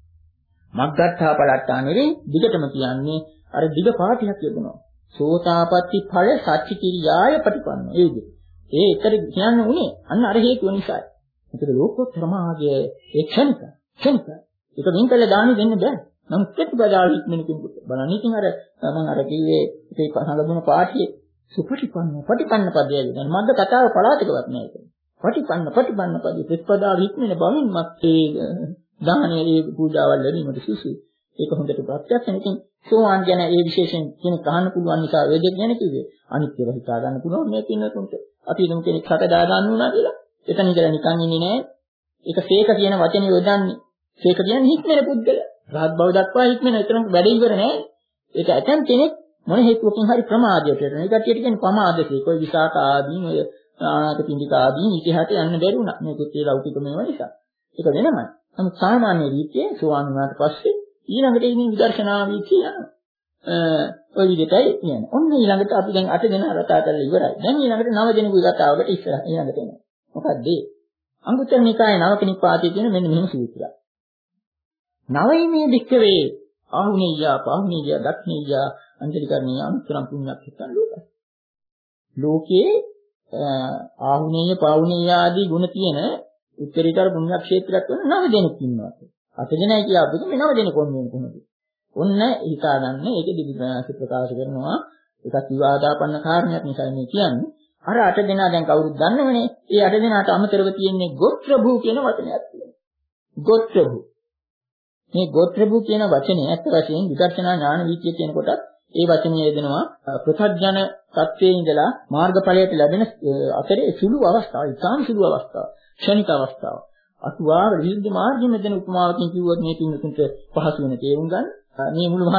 මග්ගත්තා පලට්ටානෙරි දිගටම කියන්නේ අර දිග පාටියක් යදුනවා. සෝතාපට්ටි ඵල සච්චි කිරියාය ප්‍රතිපන්න. ඒද. ඒ එතන කියන්නේ උනේ අන්න අර හේතුව නිසායි. ඒකද ලෝකෝත්තර මාර්ගයේ ඒ ක්ෂණික ක්ෂණික ඒක වින්කල දානි දෙන්න බෑ. නම් ප්‍රතිපදාව ඉක්මන කෙනෙකුට බලන්න. ඉතින් අර මම අර කිව්වේ ඒ සංගමුණ පාඨයේ සුපටිපන්න පටිපන්න පදයයි. දැන් මද්ද කතාව පලාතකවත් නෑ ඒක. පටිපන්න පටිපන්න පදේ ප්‍රතිපදාව ඉක්මන බවින්මත් ඒ දානයේ ඒ පූජාවල් ලැබීමට සුසුයි. ඒක හොඳට ප්‍රත්‍යක්ෂ ඉතින් සෝවාන් ගැන ඒ විශේෂයෙන් කෙනෙක් අහන්න පුළුවන් නිසා වේද ගැන කිව්වේ. අනිත්‍යව හිතා ගන්න පුළුවන් මේ පින්නතුන්ට. අපි දුම් කෙනෙක් හතදා ගන්න උනා කියලා. එතන ඉඳලා නිකන් ඉන්නේ නෑ. ඒක සීක කියන වචනේ යොදන්නේ. සීක කියන්නේ හික්මන පුද්ගල. රහත් බව දක්වා හික්මන එතන වැඩ ඉවර නෑ. ඒක ඇතම් කෙනෙක් මොන හේතුවකින් හරි ප්‍රමාදයට යන. ඒ කටියට කියන්නේ ප්‍රමාදකේ. කොයි විසාක ආදීන් ඔය ආනාත පින්ඩික ආදීන් ඉතිහාට යන්න බැරි වුණා. මේකත් ඒ ලෞකික මේවා නිසා. ඒක වෙනමයි. නමුත් සාමාන්‍ය රීතියේ සෝවාන් වුණාට පස්සේ ඊළඟට ඉන්නේ විදර්ශනා වීතිය යනවා. ඔය විදිහටයි කියන්නේ. ඔන්න ඊළඟට අපි දැන් අට දෙනා රතා කරලා ඉවරයි. දැන් ඊළඟට නව දෙනෙකුගේ කතාවකට ඉස්සරහ ඊළඟට එනවා. මොකක්ද ඒ? අංගුත්තර නිකායේ නවක නිපාතයේ තියෙන මෙන්න මෙහෙම සූත්‍රයක්. නවයිමේ වික්කවේ ආහුනේය පාහුනේය දක්ඛනේය අන්තරිකරණීය අනුතරම් පුණ්‍යක් හිතන ලෝකය. ලෝකයේ ආහුනේය පාහුනේය ආදී ගුණ තියෙන උත්තරීතර පුණ්‍ය ක්ෂේත්‍රයක් වෙන නව දෙනෙක් ඉන්නවා. අට දෙනයි කියපුවම මේ නව දෙනෙක් කොහොමද කොහොමද? ඔන්න හිතා ගන්න ඒකේ දිවිදාස ප්‍රකාශ කරනවා ඒකත් විවාදාපන්න කාරණයක් නිසා මේ කියන්නේ. අර අට දෙනා දැන් කවුරුත් දන්නවනේ. ඒ අට දෙනාට අමතරව තියෙන්නේ ගෝත්‍රභූ කියන වචනයක් තියෙනවා. ගෝත්‍රභූ. මේ ගෝත්‍රභූ කියන වචනේ ඇත්ත වශයෙන් විදර්ශනා ඥාන විචය කියන කොටත් ඒ වචනේ යෙදෙනවා ප්‍රත්‍යඥ තත්වයේ ඉඳලා මාර්ගඵලයට ලැබෙන අතරේ සුළු අවස්ථාව, ඉතාම සුළු අවස්ථාව, ක්ෂණික අවස්ථාව. අතුවා විරුද්ධ මාර්ගයේ මෙතන උපමාවකින් කිව්වොත් මේ පින්නතුන්ට පහසු වෙන තේරුම් ගන්න. මේ මුළු මහත්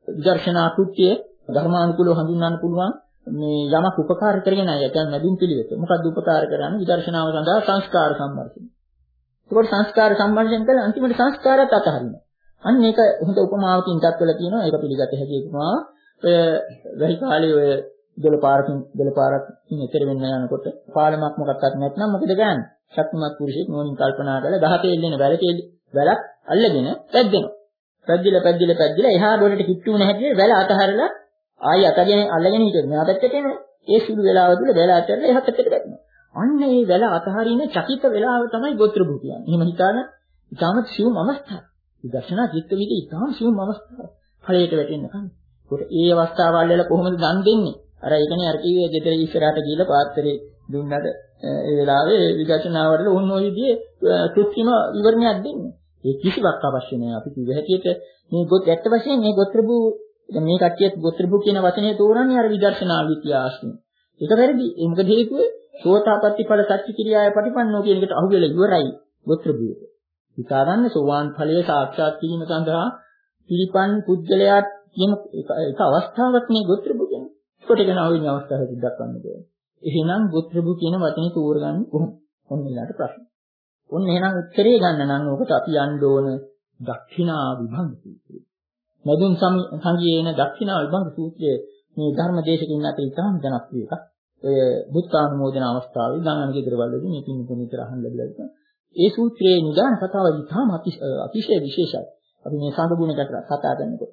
විදර්ශනා කෘත්‍ය ධර්මානුකූලව හඳුන්වන්න පුළුවන් මේ යමක් උපකාර කරගෙන අය දැන් නැදුම් පිළිවෙත. මොකද්ද උපකාර කරන්නේ? විදර්ශනාව සඳහා සංස්කාර සම්මර්ෂණය. ඒකෝට සංස්කාර සම්මර්ෂණය කළා අන්තිමට සංස්කාරات අතහරිනවා. අන්න ඒක හොඳ උපමාවකින් දක්වලා තියෙනවා. ඒක පිළිගත හැකි උපමාව. ඔය වැහි කාලේ ඔය දොළ පාරකින් දොළ පාරක් ඉතර වෙන්න යනකොට පාලමක් මොකක්වත් නැත්නම් මොකද ගන්නේ? ශක්තිමත් පුරුෂයෙක් නෝනින් කල්පනා කරලා දහතේ එල්ලෙන වැලකේ වැලක් අල්ලගෙන පැද්දෙනවා. පැද්දිලා පැද්දිලා පැද්දිලා එහා ගොඩට කිට්ටු වෙන හැටියට වැල අතහැරලා ආයි අතගෙන අල්ලගෙන හිටියද මෙහා පැත්තට එනවා. ඒ සුළු වෙලාව තුළ වැල අතහැරලා එහා පැත්තට වැටෙනවා. අන්න ඒ වැල අතහරින චකිත වෙලාව තමයි ගෝත්‍ර භූ කියන්නේ. එහෙම හිතාන ඉතාමත් සියුම් අවස්ථාවක්. විදර්ශනා චිත්ත විදි ඉතාම සියුම් අවස්ථාවක්. ඵලයට වැටෙන්න කන්නේ. ඒකට ඒ අවස්ථාවල් වල කොහොමද දන් දෙන්නේ? අර ඒකනේ අර කිව්වේ ගෙදර ඉස්සරහට ගිහලා පාත්‍රේ දුන්නට ඒ වෙලාවේ විදර්ශනා වල ඕන ඔය විදිහේ කෘත්‍රිම විවරණයක් දෙන්නේ. ඒ කිසිවක් අවශ්‍ය නැහැ. අපි කිව්ව හැටියට මේ ගොත් ඇත්ත වශයෙන් මේ ගෝත්‍ර භූ දැන් මේ කට්ටියත් ගෝත්‍ර භූ කියන වචනේ තෝරන්නේ අර විදර්ශනා විද්‍යාවස්නේ. ඒක වැරදි. ඒ මොකද හේතුව සෝතාපට්ටි ඵල සත්‍ය ක්‍රියාවේ ප්‍රතිපන්නෝ කියන එකට අහුවෙලා ඉවරයි ගෝත්‍ර භූ. හිතා ගන්න සෝවාන් ඵලයේ සාක්ෂාත් කිරීම සඳහා පිළිපන් පුද්ගලයාට කියන එක අවස්ථාවක් මේ ගෝත්‍ර භූ කියන්නේ. ඒකට ගැන ආවෙන අවස්ථාවක දක්වන්න බෑ. එහෙනම් ගෝත්‍ර භූ කියන වචනේ තෝරගන්නේ කොහොමද? ඔන්න ඊළඟට ප්‍රශ්න. ඔන්න එහෙනම් උත්තරේ ගන්න නම් ඔකට අපි යන්න ඕන දක්ෂිනා විභංග සූත්‍රය. නදුන් සංගීයේන දක්ෂිනා විභංග සූත්‍රය මේ ධර්ම දේශකින් අතර ඉතාම ජනප්‍රිය එකක්. ඔය බුද්ධානුමෝදන අවස්ථාවේ දානන ගෙදරවලදී මේ පින්කම විතර අහන්න ලැබිලා ඉතින් ඒ සූත්‍රයේ නිදාන කතාව ඉතාම අතිශය විශේෂයි. අපි මේ සංගුණ ගැට කතා කරනකොට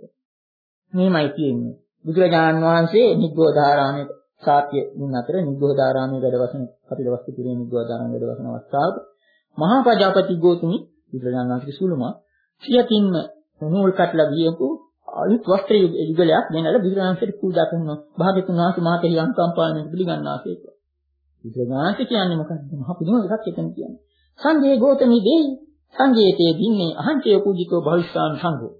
මේමයි කියන්නේ. බුදුරජාණන් වහන්සේ නිග්‍රෝධාරාමයේ සාත්‍ය දුන්න අතර නිග්‍රෝධාරාමයේ වැඩවසන කපිලවස්තු පුරේ නිග්‍රෝධාරාමයේ වැඩවසන අවස්ථාවක මහා ප්‍රජාපති ගෝතුමි බුදුරජාණන් වහන්සේගේ සුළුමා සියතින්ම නූල් කටලා ගියපු අලුත් වස්ත්‍ර යුගලයක් ගෙනලා බුදුරජාණන් වහන්සේට පූජා කරනවා. භාග්‍යතුන් වහන්සේ මාතේ අනුකම්පාවෙන් පිළිගන්නාසේක. බුදුරජාණන් වහන්සේ කියන්නේ මොකක්ද? මහා පුදුම එකක් එතන කියන්නේ. සංඝේ ගෝතමි දෙයි සංඝේතේ දින්නේ අහංචේ පූජිතෝ භවිස්සාමි සංඝෝ.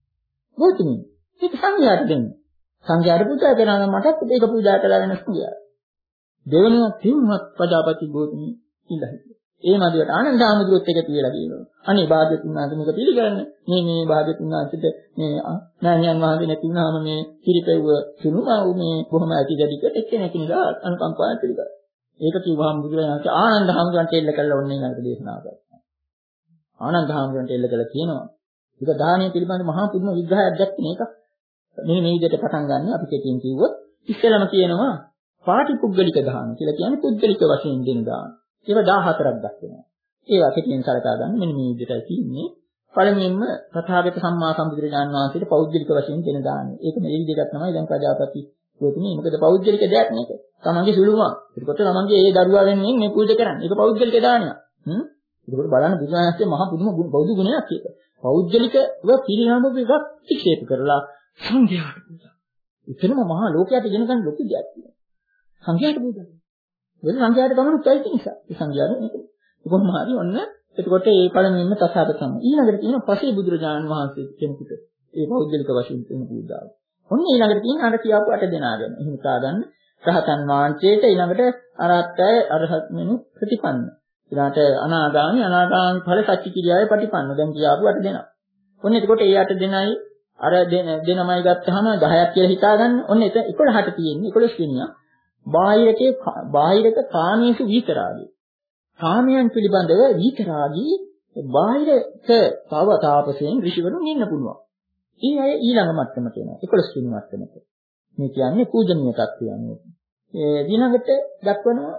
ගෝතමි මේක සංඝයාට දෙන්නේ. සංඝයාට පූජා කරනවා මටත් ඒක පූජා කළා වෙන සංඝයා. දෙවෙනිව තිම්මත් ප්‍රජාපති ගෝතමි ඉඳලා හිටියා. ඒ මදිවට ආනන්ද ආමඳුරත් එක කියලා කියනවා. අනේ භාග්‍යතුන් වහන්සේ මේක පිළිගන්න. මේ මේ භාග්‍යතුන් වහන්සේට මේ ඥානයන් වහන්සේ නැති වුණාම මේ පිළිපෙව්ව සුණුමව මේ කොහොම ඇති දෙදිකට එක්කෙනෙක් නිසා අනුකම්පාවෙන් පිළිගන්න. ඒක කිව්වහම බුදුරජාණන් ආනන්ද හාමුදුරන්ට එල්ල කළා ඔන්නේ ඊළඟට දේශනා කරා. ආනන්ද හාමුදුරන්ට එල්ල කළා කියනවා. ඒක දානීය පිළිබඳ මහා පුදුම විග්‍රහයක් දැක්කේ මේක. මේ මේ විදිහට පටන් ගන්න අපි කෙටියෙන් කිව්වොත් ඉස්සෙල්ලාම කියනවා පාටිපුද්ගලික දාන කියලා කියන්නේ පුද්ගලික වශයෙන් දෙන දාන. ඒවා දහහතරක් දක්වනවා. ඒවා කෙටියෙන් සලකා ගන්න මෙන්න මේ විදිහටයි තියෙන්නේ. පළමුවෙන්ම තථාගත සම්මා සම්බුදුරජාණන් වහන්සේට පෞද්ගලික වශයෙන් දෙන දාන. ඒක මේ විදිහට තමයි දැන් ප්‍රජාපති ගෝතමී මොකද පෞද්ගලික දෙයක් නෙක. තමන්ගේ සුළුමා. ඒකට තමන්ගේ ඒ දරුවා වෙනුවෙන් මේ පූජා කරන්නේ. ඒක පෞද්ගලික දානයක්. හ්ම්. ඒකට බලන්න බුදුරජාණන්සේ මහා පුදුම බෞද්ධ ගුණයක් ඒක. පෞද්ගලිකව පිළිනමක එකක් විශේෂ කරලා සංඝයාට පූජා. එතනම මහා ලෝකයට ගෙන ගන්න ලොකු දෙයක් තියෙනවා. සංඝයාට පූජා. වෙන සංඝයාට ගමනුත් ඇයි නිසා. ඒ සංඝයාට මේක. කොහොම හරි ඔන්න එතකොට ඒ පළමුවෙන්ම තථාගත සම්මා. ඊළඟට තියෙන පසේ බුදුරජාණන් වහන්සේ කෙනෙකුට ඒ පෞද්ගලික වශයෙන් තියෙන පූජාව. ඔන්න ඊළඟට තියෙන අර කියාපු අට දෙනා ගැන. එහෙම කාගන්න රහතන් වහන්සේට ඊළඟට අරහත්ය අරහත් මෙනු ප්‍රතිපන්න. ඊළඟට අනාගාමී අනාගාමී ඵල සත්‍ය කිරියාවේ ප්‍රතිපන්න. දැන් කියාපු අට දෙනා. ඔන්න එතකොට ඒ අට දෙනයි අර දෙනමයි ගත්තාම දහයක් කියලා හිතාගන්න. ඔන්න ඒක එකොළහට තියෙන්නේ එකොළොස් වෙනියා. බාහිරකේ බාහිරක කාමීසු විතරාගී. කාමයන් පිළිබඳව විතරාගී බාහිරක තව තාපසයෙන් ඍෂිවරුන් ඉන්න පුළුවන්. ඒ අය ඊළඟ මට්ටමට එනවා. එකොළොස් වෙනි මට්ටමට. මේ කියන්නේ පූජනීය තත්ත්වයන්. ඒ ඊළඟට දක්වනවා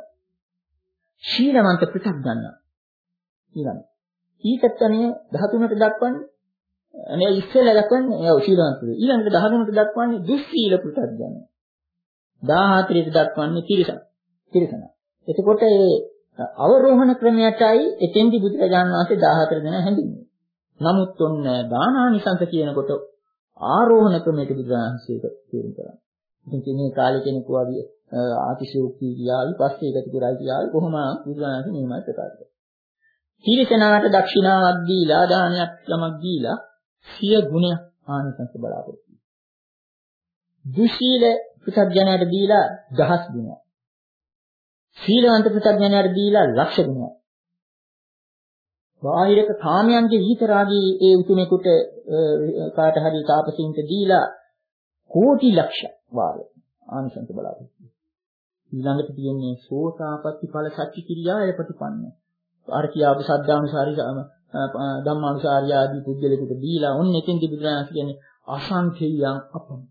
ශීලවන්ත පෘථග්ජන. ඊළඟ. ඊටත්ණිය දහතුනට දක්වන්නේ අනේ ඉස්සෙල්ලා දක්වන්නේ ඒ ශීලවන්තද. ඊළඟට දහතුනට දක්වන්නේ දුස්සීල පෘථග්ජන. දහහතරට දක්වන්නේ තිරසන. තිරසන. එතකොට ඒ අවරෝහණ ක්‍රමයටයි එතෙන්දි බුදුරජාණන් වහන්සේ දහහතර දෙනා හැඳින්වුවේ. නමුත් ඔන්න දානානිසංස කියනකොට ආරෝහණ ක්‍රමයට බුදුරජාණන් වහන්සේ තේරුම් කරා. ඉතින් මේ කාලේ කෙනෙකු වගේ ආතිශෝක්ති කියාවි පස්සේ එකතු කරයි කියාවි කොහොම බුදුරජාණන් වහන්සේ මේමයි ප්‍රකාශ කළා. තිරසනාට දක්ෂිනාවක් දීලා දානයක් යමක් දීලා සිය ගුණයක් ආනිසංස බලාපොරොත්තු. දුශීල පුතග්ජනයට දීලා දහස් ගුණයක්. සීලවන්ත පුතග්ජනයට දීලා ලක්ෂ ගුණයක්. බාහිරක කාමයන්ගේ විතරාගී ඒ උතුමෙකුට කාට හරි තාපසින්ට දීලා කෝටි ලක්ෂ වාර ආනිසංස බලාපොරොත්තු. ඊළඟට තියෙන්නේ සෝතාපට්ටි ඵල සච්චි කිරියාය ප්‍රතිපන්න. අර කියාපු සද්ධානුසාරී ධම්මානුසාරී ආදී පුද්ගලෙකුට දීලා ඔන්න එතෙන්දි බුදුරජාණන් කියන්නේ අසංඛේයයන් අපම.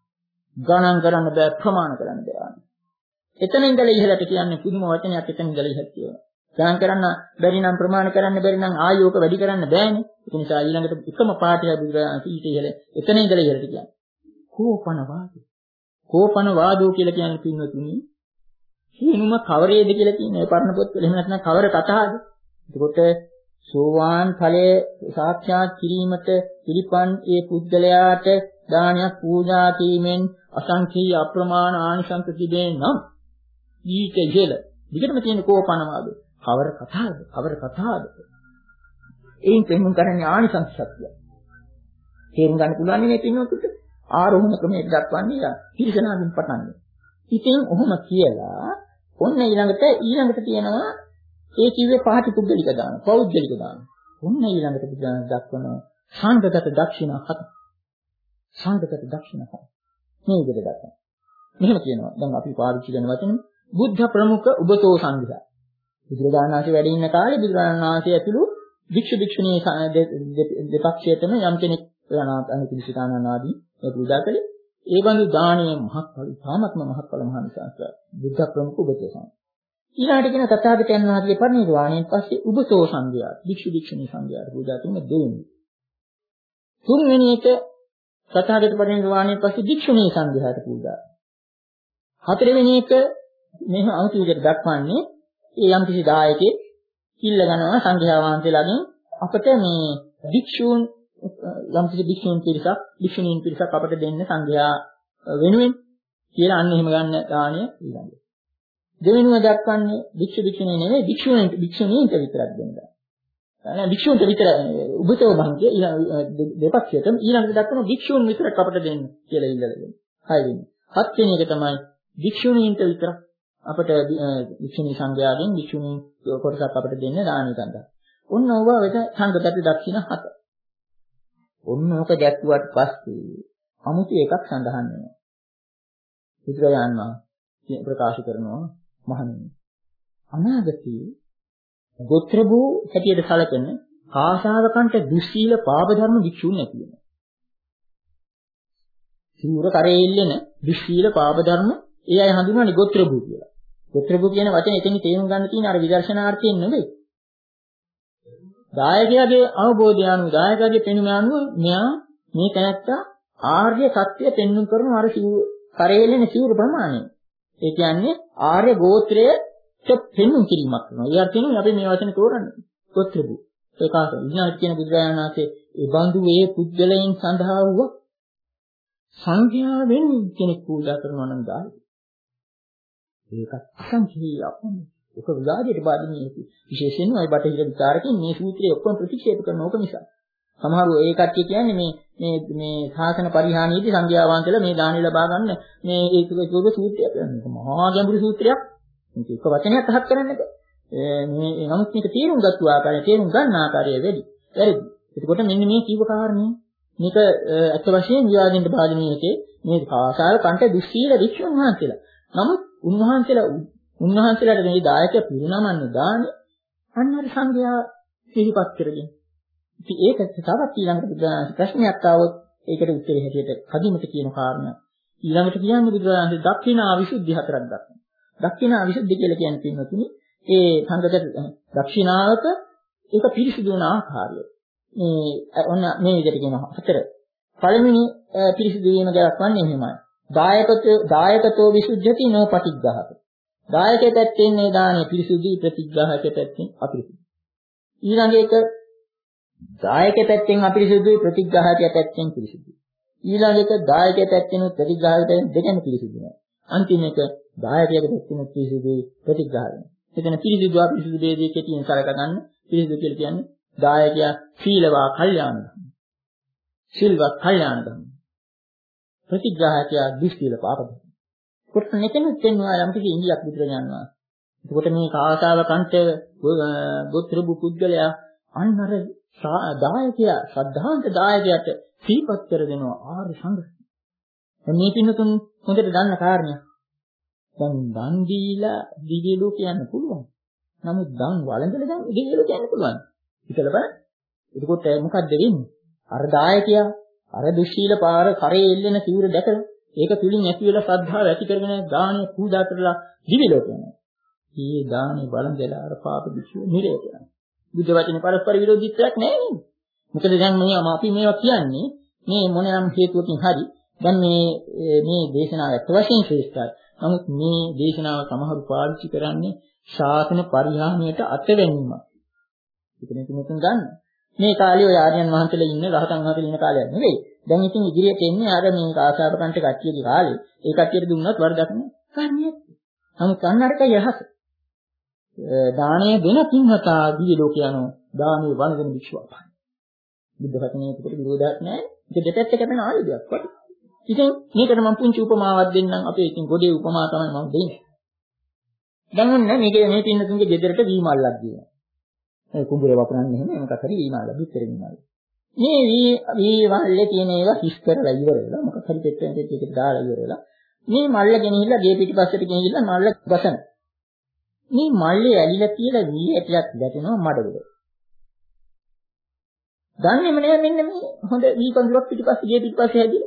ගණන් කරන්න බෑ ප්‍රමාණ කරන්න බෑ. එතන ඉඳලා ඉහළට කියන්නේ පුදුම වචනයක් එතන ඉඳලා ඉහළට කියනවා. ගණන් කරන්න බැරි නම් ප්‍රමාණ කරන්න බැරි නම් ආයෝක වැඩි කරන්න බෑනේ. ඒ නිසා ඊළඟට එකම පාඩය බුදුරජාණන් ඊට ඉහළ එතන ඉඳලා ඉහළට කියන්නේ. කෝපන වාදෝ. කෝපන වාදෝ කියලා කියන්නේ පින්වතුනි හිනුම කවරේද කියලා කියන්නේ පරණ පොත්වල එහෙම නැත්නම් කවර කතාවද? එතකොට සෝවාන් ඵලයේ සාක්ෂාත් කිරීමට පිළිපන් ඒ පුද්ගලයාට දානයක් පූජා කිරීමෙන් අසංඛේය අප්‍රමාණ ආනිසංස තිබේ නම් ඊට ඉහළ විකටම තියෙන කෝපනවාද කවර කතාවද කවර කතාවද එයින් පෙන්වන්න කරන්නේ ආනිසංස සත්‍යය තේරුම් ගන්න පුළුවන් නේ පින්වතුන්ට ආරෝහණ ක්‍රමයක් දක්වන්නේ තිරසනාවෙන් පටන්ගෙන ඉතින් ඔහොම කියලා ඔන්න ඊළඟට ඊළඟට තියෙනවා ඒ කිව්වේ පහති පුද්ගලික දාන පෞද්ගලික දාන ඔන්න ඊළඟට බුදුන් දක්වන සංඝගත දක්ෂින හත සංඝගත දක්ෂින හත මේ විදිහට දක්වනවා මෙහෙම කියනවා දැන් අපි පාවිච්චි කරන වචනේ බුද්ධ ප්‍රමුඛ උබතෝ සංඝයා බුදුරජාණන් වහන්සේ වැඩ ඉන්න කාලේ බුදුරජාණන් වහන්සේ ඇතුළු භික්ෂු භික්ෂුණී දෙපක්ෂයටම යම් කෙනෙක් අනාථ පිළිසිතානන් ආදී මේ පූජා කළේ ඒ බඳු දානීය මහත්ඵල ධාමත්ම මහත්ඵල මහානිසංස බුද්ධ ප්‍රමුඛ උබතෝ සංඝයා ඊළාට කියන තථාගතයන් වහන්සේගේ පරිනිර්වාණයෙන් පස්සේ උබතෝ සංඝයා භික්ෂු භික්ෂුණී සංඝයාට පූජා කරන දෙවෙනි තුන්වෙනි එක තථාගත පරිනිර්වාණයෙන් පස්සේ භික්ෂුණී සංඝයාට පූජා හතරවෙනි එක මෙහෙම අමුතු විදිහට දක්වන්නේ ඒ යම් කිසි දායකයෙක් කිල්ල ගන්නවා සංඝයා වහන්සේලාගෙන් අපට මේ භික්ෂූන් යම් කිසි භික්ෂූන් පිරිසක් භික්ෂුණීන් පිරිසක් අපට දෙන්න සංඝයා වෙනුවෙන් කියලා අන්න එහෙම ගන්න දාණය ඊළඟට දෙවෙනුව දක්වන්නේ භික්ෂු භික්ෂුණී නෙවෙයි භික්ෂුණීන්ට භික්ෂුණීන්ට විතරක් දෙන්නවා. නෑ භික්ෂුන්ට විතර උබතෝ භංගය දෙපක්ෂයටම ඊළඟට දක්වන භික්ෂුන් විතරක් අපට දෙන්න කියලා ඉල්ලලා දෙනවා. හයවෙනි. හත්වෙනි එක තමයි භික්ෂුණීන්ට විතරක් අපට භික්ෂුණී සංඝයාගෙන් භික්ෂුණීන් කොටසක් අපට දෙන්න දානි සඳහා. ඔන්න ඕව වෙත සංඝගත දක්ෂින හත. ඔන්න ඕක දැක්ුවාට පස්සේ අමුතු එකක් සඳහන් වෙනවා. බුදුරජාණන් වහන්සේ ප්‍රකාශ කරනවා මහණෙනි අනාගතයේ ගෝත්‍ර වූ හැටියට සැලකෙන ආශාවකන්ට දුස්සීල පාප ධර්ම වික්ෂුන් නැති වෙනවා. සිවුර කරේ ඉල්ලෙන දුස්සීල පාප ධර්ම ඒ අය හඳුන්වන්නේ ගෝත්‍ර වූ කියලා. ගෝත්‍ර වූ කියන වචනේ එතන තේරුම් ගන්න තියෙන අර විදර්ශනාර්ථයෙන් නෙවෙයි. දායකයාගේ අවබෝධය අනුව දායකයාගේ පෙනුම අනුව මෙයා මේ තැනත්තා ආර්ය සත්‍ය පෙන්වන්න කරන අර සිවුර කරේ ඉල්ලෙන සිවුර ප්‍රමාණය. ඒ කියන්නේ ආර්ය ගෝත්‍රයට පෙන්වන්න කිරීමක් කරනවා. ඒ අර්ථයෙන් අපි මේ වචනේ තෝරන්නේ. ගෝත්‍ර වූ. ඒකාස විඥාන කියන බුදුරජාණන් වහන්සේ ඒ බඳු වේ පුද්ගලයන් සඳහා වූ සංඝයාවෙන් කෙනෙක් පූජා කරනවා නම් දායි. ඒක අසංඛේයයක්. ඒක විලාදයට බාධනීය විශේෂයෙන්ම අය බටහිර විචාරකයන් මේ සූත්‍රය ඔක්කොම ප්‍රතික්ෂේප කරන ඕක නිසා. සමහරව ඒ කට්ටිය කියන්නේ මේ මේ මේ සාසන පරිහානියේදී සංඝයා වහන්සේලා මේ දානි ලබා ගන්න මේ ඒක ඒක සූත්‍රයක් කියන්නේ මහා ගැඹුරු සූත්‍රයක්. මේක එක වචනයක් අහක් කරන්නේ නැහැ. මේ නමුත් මේක තේරුම් ගත්තු ආකාරය තේරුම් ගන්න ආකාරය වැඩි. වැරදි. එතකොට මෙන්න මේ කීව කාරණේ මේක අත් වශයෙන් විවාදෙන්ට බාධනීය එකේ මේ ආසාර කන්ට දුස්සීල වික්ෂුන් වහන්සේලා. නමුත් උන්වහන්සේලා උන්වහන්සේලාට මේ දායක පිරිනමන්නේ දාන්නේ අන්නර සංඝයා සිහිපත් කරගෙන. ඉතින් ඒක තවත් ඊළඟට ප්‍රශ්නයක් ආවොත් ඒකට උත්තරේ හැටියට කදිමට කියන කාරණා. ඊළඟට කියන්නේ බුදුරජාණන් දක්ෂිනා විසුද්ධි හතරක් දක්වනවා. දක්ෂිනා විසුද්ධි කියලා කියන්නේ පින්වතුනි ඒ සංඝගත දක්ෂිනාවක ඒක පිරිසිදු වන ආකාරය. මේ ඔන්න මේ විදිහට කියනවා හතර. පළවෙනි පිරිසිදු වීම දක්වන්නේ එහෙමයි. දායකතෝ දායකතෝ විසුද්ධති නෝ පටිග්ගහත. දායකයේ පැත්තෙන් මේ දානේ පිරිසිදුයි ප්‍රතිග්‍රහකයේ පැත්තෙන් අපිරිසිදු. ඊළඟ එක දායකයේ පැත්තෙන් අපිරිසිදුයි ප්‍රතිග්‍රහකයේ පැත්තෙන් පිරිසිදුයි. ඊළඟ එක දායකයේ පැත්තෙන් ප්‍රතිග්‍රහකයේ දෙකම පිරිසිදු නෑ. අන්තිම එක දායකයේ පැත්තෙන් පිරිසිදුයි ප්‍රතිග්‍රහකයේ. එතන පිරිසිදු අපිරිසිදු ભેදයේ කෙටියෙන් සලකා ගන්න. පිරිසිදු කියලා කියන්නේ දායකයා සීලවා කල්යාණ ධර්ම. සිල්වත් කල්යාණ ධර්ම. ප්‍රතිග්‍රහකයා දුස්සීල පාප ධර්ම. කොට මෙතන තෙන්වා යම් කිසි ඉන්දියක් විතරඥාන වා. එතකොට මේ කාසාව කන්ට ගෝත්‍රබු පුද්ගලයා අන්නර දායකයා ශ්‍රද්ධාන්ත දායකයාට සීපත් කර දෙනවා ආර්ය සංඝ. දැන් මේ පින්නතුන් හොඳට දන්න කාරණයක්. දැන් දන් දීලා දිව්‍ය ලෝක යන්න පුළුවන්. නමුත් දන් වළඳලා දැන් දිව්‍ය ලෝක යන්න පුළුවන්. හිතලා බලන්න. එතකොට මොකද්ද වෙන්නේ? අර දායකයා අර දුස්සීල පාර කරේ එල්ලෙන සිවුර දැකලා ඒක තුලින් ඇති වෙලා ශ්‍රද්ධාව ඇති කරගෙන දානය පූජා කරලා දිව්‍ය ලෝක යනවා. මේ දානය වළඳලා අර පාප දුෂ්ය නිරේත යනවා. බුද්ධ වචනේ පරස්පර විරෝධීත්වයක් නැහැ නේද? මොකද දැන් මේ අපි මේවා කියන්නේ මේ මොනනම් හේතුවකින් හරි දැන් මේ මේ දේශනාව ඇත්ත වශයෙන් ශ්‍රේෂ්ඨයි. නමුත් මේ දේශනාව සමහරු පාවිච්චි කරන්නේ ශාසන පරිහානියට අතවැන්නීමක්. ඉතින් තුමුතුන් ගන්න. මේ කාලේ ඔය ආර්යයන් වහන්සේලා ඉන්න රහතන් වහන්සේලා ඉන්න කාලයක් නෙවෙයි. දැන් ඉතින් ඉදිරියට එන්නේ අර මේ ආශාව කන්ට කට්ටියගේ කාලේ. ඒ කට්ටියට දුන්නත් වරදක් නෑ. කර්මයක්. නමුත් අන්නරකයි රහස. දාණය දෙන පින්වතා දිවි ලෝක යනවා. දානීය වන්දන විශ්වාසය. බුද්ධ වචනයට විරෝධයක් නෑ. ඒක දෙපැත්ත කැපෙන ආයුධයක් වගේ. ඉතින් මේකට මම පුංචි උපමාවක් දෙන්නම්. අපේ ඉතින් ගොඩේ උපමා තමයි මම දෙන්නේ. දැන් ඔන්න මේක මේ පින්නතුන්ගේ ගෙදරට වීමල්ලක් දිනවා. ඒ කුඹුරේ වපුරන්නේ එහෙම මොකක් හරි වීමල්ල පිටර වීමල්ල. මේ වී වීමල්ලේ තියෙන ඒවා හිස් කරලා ඉවරලා මොකක් හරි පෙට්ටෙන් දෙකකට දාලා ඉවරලා මේ මල්ල ගෙනහිල්ලා ගේ පිටිපස්සට ගෙනහිල්ලා මල්ල ගසන. මේ මල්ලේ ඇලිලා කියලා වී ඇටයක් දැටෙනවා මඩවල. දන්නේම නෑ මෙන්න මේ හොඳ වී පඳුරක් පිටිපස්සේ ගේ පිටිපස්සේ හැදිලා.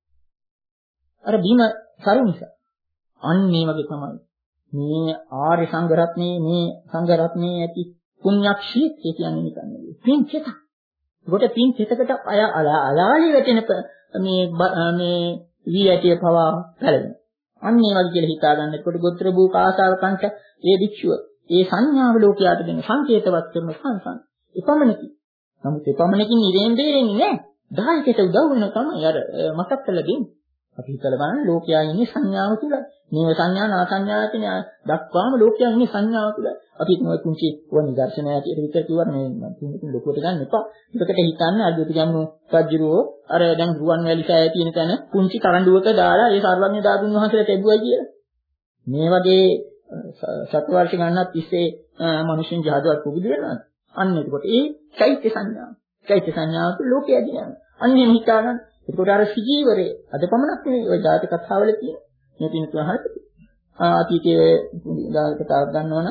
අර බීම සරු නිසා. අන්න මේ වගේ තමයි. මේ ආර්ය සංඝ රත්නයේ මේ සංඝ රත්නයේ ඇති පුණ්‍යක්ෂේත්‍රය කියන්නේ නිකන් නෙවෙයි. පින්චෙත. කොට පින්චෙතකට අය අලාලි වැටෙන මේ මේ වී ඇටිය පවා පැලෙනවා. අන්න ඒ වගේ කියලා හිතා ගන්න. කොට ගෝත්‍ර භූක ආසාව කන්ට ඒ වික්ෂුව ඒ සංඥාව ලෝකයට දෙන සංකේතවත් කරන සංසං. එපමණකි. නමුත් එපමණකින් ඉරෙන් දෙන්නේ නැහැ. දහයකට උදව් වෙන තමයි අර මතක් කරලා දෙන්නේ. අපි හිතලා බලන්න ලෝකයා ඉන්නේ සංඥාව තුල. මේ සංඥා නා සංඥා කියන දක්වාම ලෝකයා ඉන්නේ සංඥාව තුල. අපි මේ කුංචි වුණ නිදර්ශනය ඇටියට විතර කිව්වර මේ තුන් ලොකුවට ගන්න එපා. ඒකට හිතන්න අද පිටිගම්මු රජුරෝ අර දැන් රුවන් වැලි සෑය තියෙන තැන කුංචි කරඬුවක දාලා ඒ සර්වඥ ධාතුන් වහන්සේලා තැබුවයි කියලා. මේ වගේ සත්වර්ෂ ගණනක් තිස්සේ මිනිසුන් ජාතවත් පුබුදු වෙනවා. අන්න එතකොට ඒ චෛත්‍ය සංඥාව. චෛත්‍ය සංඥාව තුල ලෝකය දිනන. අන්න එහෙම හිතාගන්න. ඒකට අර සිජීවරේ අද පමණක් නෙවෙයි ඔය ජාතක කතාවල තියෙන මේ පින්තුන හරියට අතීතයේ ජාතක කතාවක් ගන්නවනම්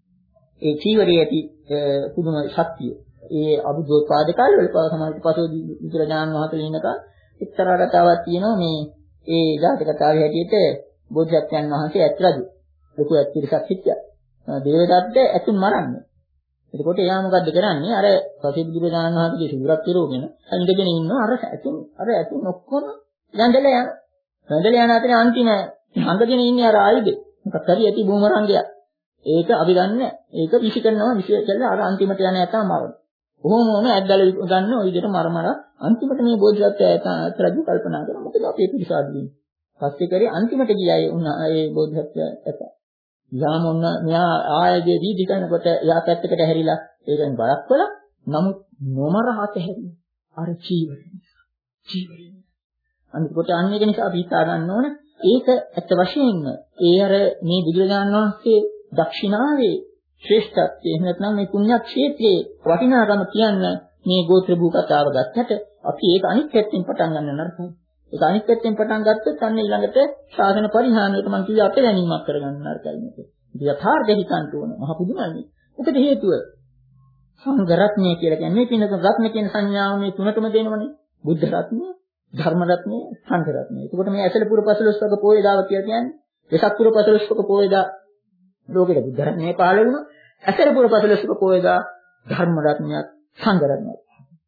ඒ චීවරයේ ඇති පුදුම ශක්තිය ඒ අභිජෝත්පාද කාලවල පව සමාජික පසු විදුරජාන වහන්සේ ඉන්නක එක්තරා කතාවක් තියෙනවා මේ ඒ ජාතක කතාවේ හැටියට බෝධිසත්වයන් වහන්සේ ඇත් රජු ලොකු ඇත් පිරිසක් හිටියා දේවදත්ත ඇතුන් මරන්නේ. එතකොට එයා මොකද්ද කරන්නේ? අර පසේ බුදුරජාණන් වහන්සේගේ සිවුරක් පිරෝගෙන ඉඳගෙන ඉන්නවා. අර ඇතුන් අර ඇතුන් ඔක්කොම යඳලා යන. යඳලා යන අතරේ අන්තිම හංගගෙන ඉන්නේ අර ආයුධේ. මොකක් හරි ඇති බූමරංගයක්. ඒක අපි ගන්න. ඒක විසි කරනවා විසි කරලා අර අන්තිමට යන යතා මරන. කොහොමම ඇද්දල ගන්න ඔය විදිහට මර මර අන්තිමට මේ බෝධිසත්වය ඇත රජු කල්පනා කරා මොකද අපේ පිරිසාදුනේ. පස්සේ කරේ අන්තිමට ගියා ඒ බෝධිසත්වය ඇත. යාම ඔන්න මෙයා ආයේදී දීදි කරනකොට යා පැත්තකට හැරිලා ඒකෙන් බයක් කළා. නමුත් නොමර හත හැරි අර ජීවරය. ජීවරය. අනිත් අන්න ඒක නිසා අපි හිතා ගන්න ඕන ඒක ඇත්ත වශයෙන්ම ඒ අර මේ බුදුරජාණන් වහන්සේ දක්ෂිනාවේ ශ්‍රේෂ්ඨත්වය එහෙම නැත්නම් මේ පුණ්‍යක්ෂේත්‍රයේ වටිනාකම කියන්න මේ ගෝත්‍ර භූ කතාව ගත්තට අපි ඒක අනිත් පැත්තෙන් පටන් ගන්න නරකයි. ඒක අනිත් පැත්තෙන් පටන් ගත්තොත් අන්න ඊළඟට ශාසන පරිහානියට මම කිව්වා අපේ දැනීමක් කරගන්න නරකයි මේක. ඉතින් යථාර්ථය හිතන්න ඕන. මහ පුදුමයි. මොකද හේතුව? සංඝ රත්නය කියලා කියන්නේ මේ පිනක රත්න කියන සංඥාව මේ තුනටම දෙනවනේ. බුද්ධ රත්නය, ධර්ම රත්නය, සංඝ රත්නය. ඒකට මේ ඇසල පුර පසළොස්වක පොයේ දාව කියලා කියන්නේ වෙසක් පුර පසළොස්වක පොයේ දා ලෝකෙට බුද්ධ රත්නය පහළ වුණා. ඇසල පුර පසළොස්වක පොයේ දා ධර්ම රත්නයක්, සංඝ රත්නයක්.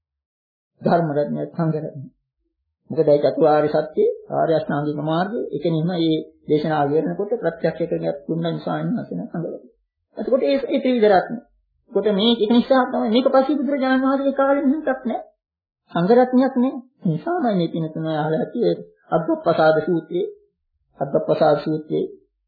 ධර්ම රත්නයක්, සංඝ රත්නයක්. මොකද ඒ චතුරාර්ය සත්‍ය, ආර්ය අෂ්ටාංගික මාර්ගය, ඒක නිම මේ දේශනාව විවරණකොට ප්‍රත්‍යක්ෂ කරගත් තුන්වෙනි සායන හසන සංගලයි. එතකොට ඒ ඒ ත්‍රිවිධ රත්න. කොට මේ ඒක නිසා තමයි මේක පස්සේ බුදුරජාණන් වහන්සේගේ කාලෙ හිතක් නැහැ. සංඝ රත්නයක් නැහැ. ඒ නිසාමයි මේ පින තුන අහලා ඇති ඒ අද්දප්පසාද සූත්‍රයේ අද්දප්පසාද සූත්‍රයේ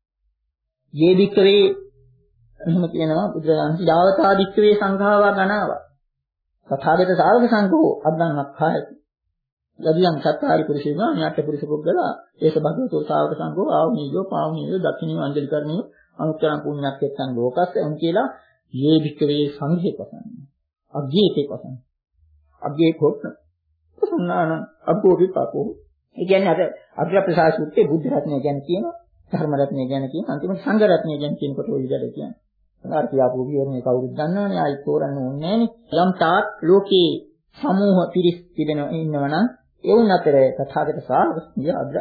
යේ වික්‍රේ එහෙම කියනවා බුදුරජාණන් දාවතා වික්‍රේ සංඝාවා ගණාවා. තථාගත ශාවක සංඝෝ අද්දන්නක්ඛායති. යදියන් සත්කාරි පුරුෂයෝ ඥාත පුරුෂ පුද්ගලා ඒක භගවතු ශාවක සංඝෝ ආවනීයෝ පාවනීයෝ දක්ෂිනීය අංජලි කරණීය අනුත්තරං පුණ්‍යක් එක්කන් ලෝකස්ස එම් කියලා යේ වික්‍රේ සංඝේ පසන්න. අග්ගේතේ පසන්න. අග්ගේ කොට්න. සුන්නාන අග්ගෝ විපාකෝ ඒ කියන්නේ අර අග්‍රප්‍රසාද සූත්‍රයේ බුද්ධ රත්නය ගැන කියනවා, ධර්ම රත්නය ගැන කියනවා, අන්තිමට සංඝ රත්නය ගැන කියනකොට ඔය විදිහට කියන්නේ. අර කියාපු විවරණේ කවුරුත් දන්නවනේ, ආයි තෝරන්න ඕනේ නෑනේ. යම් තාක් ලෝකේ සමූහ පිරිස් තිබෙනව ඉන්නවනම් ඒ වුණ අතර තථාගත ශාස්ත්‍රය අග්‍ර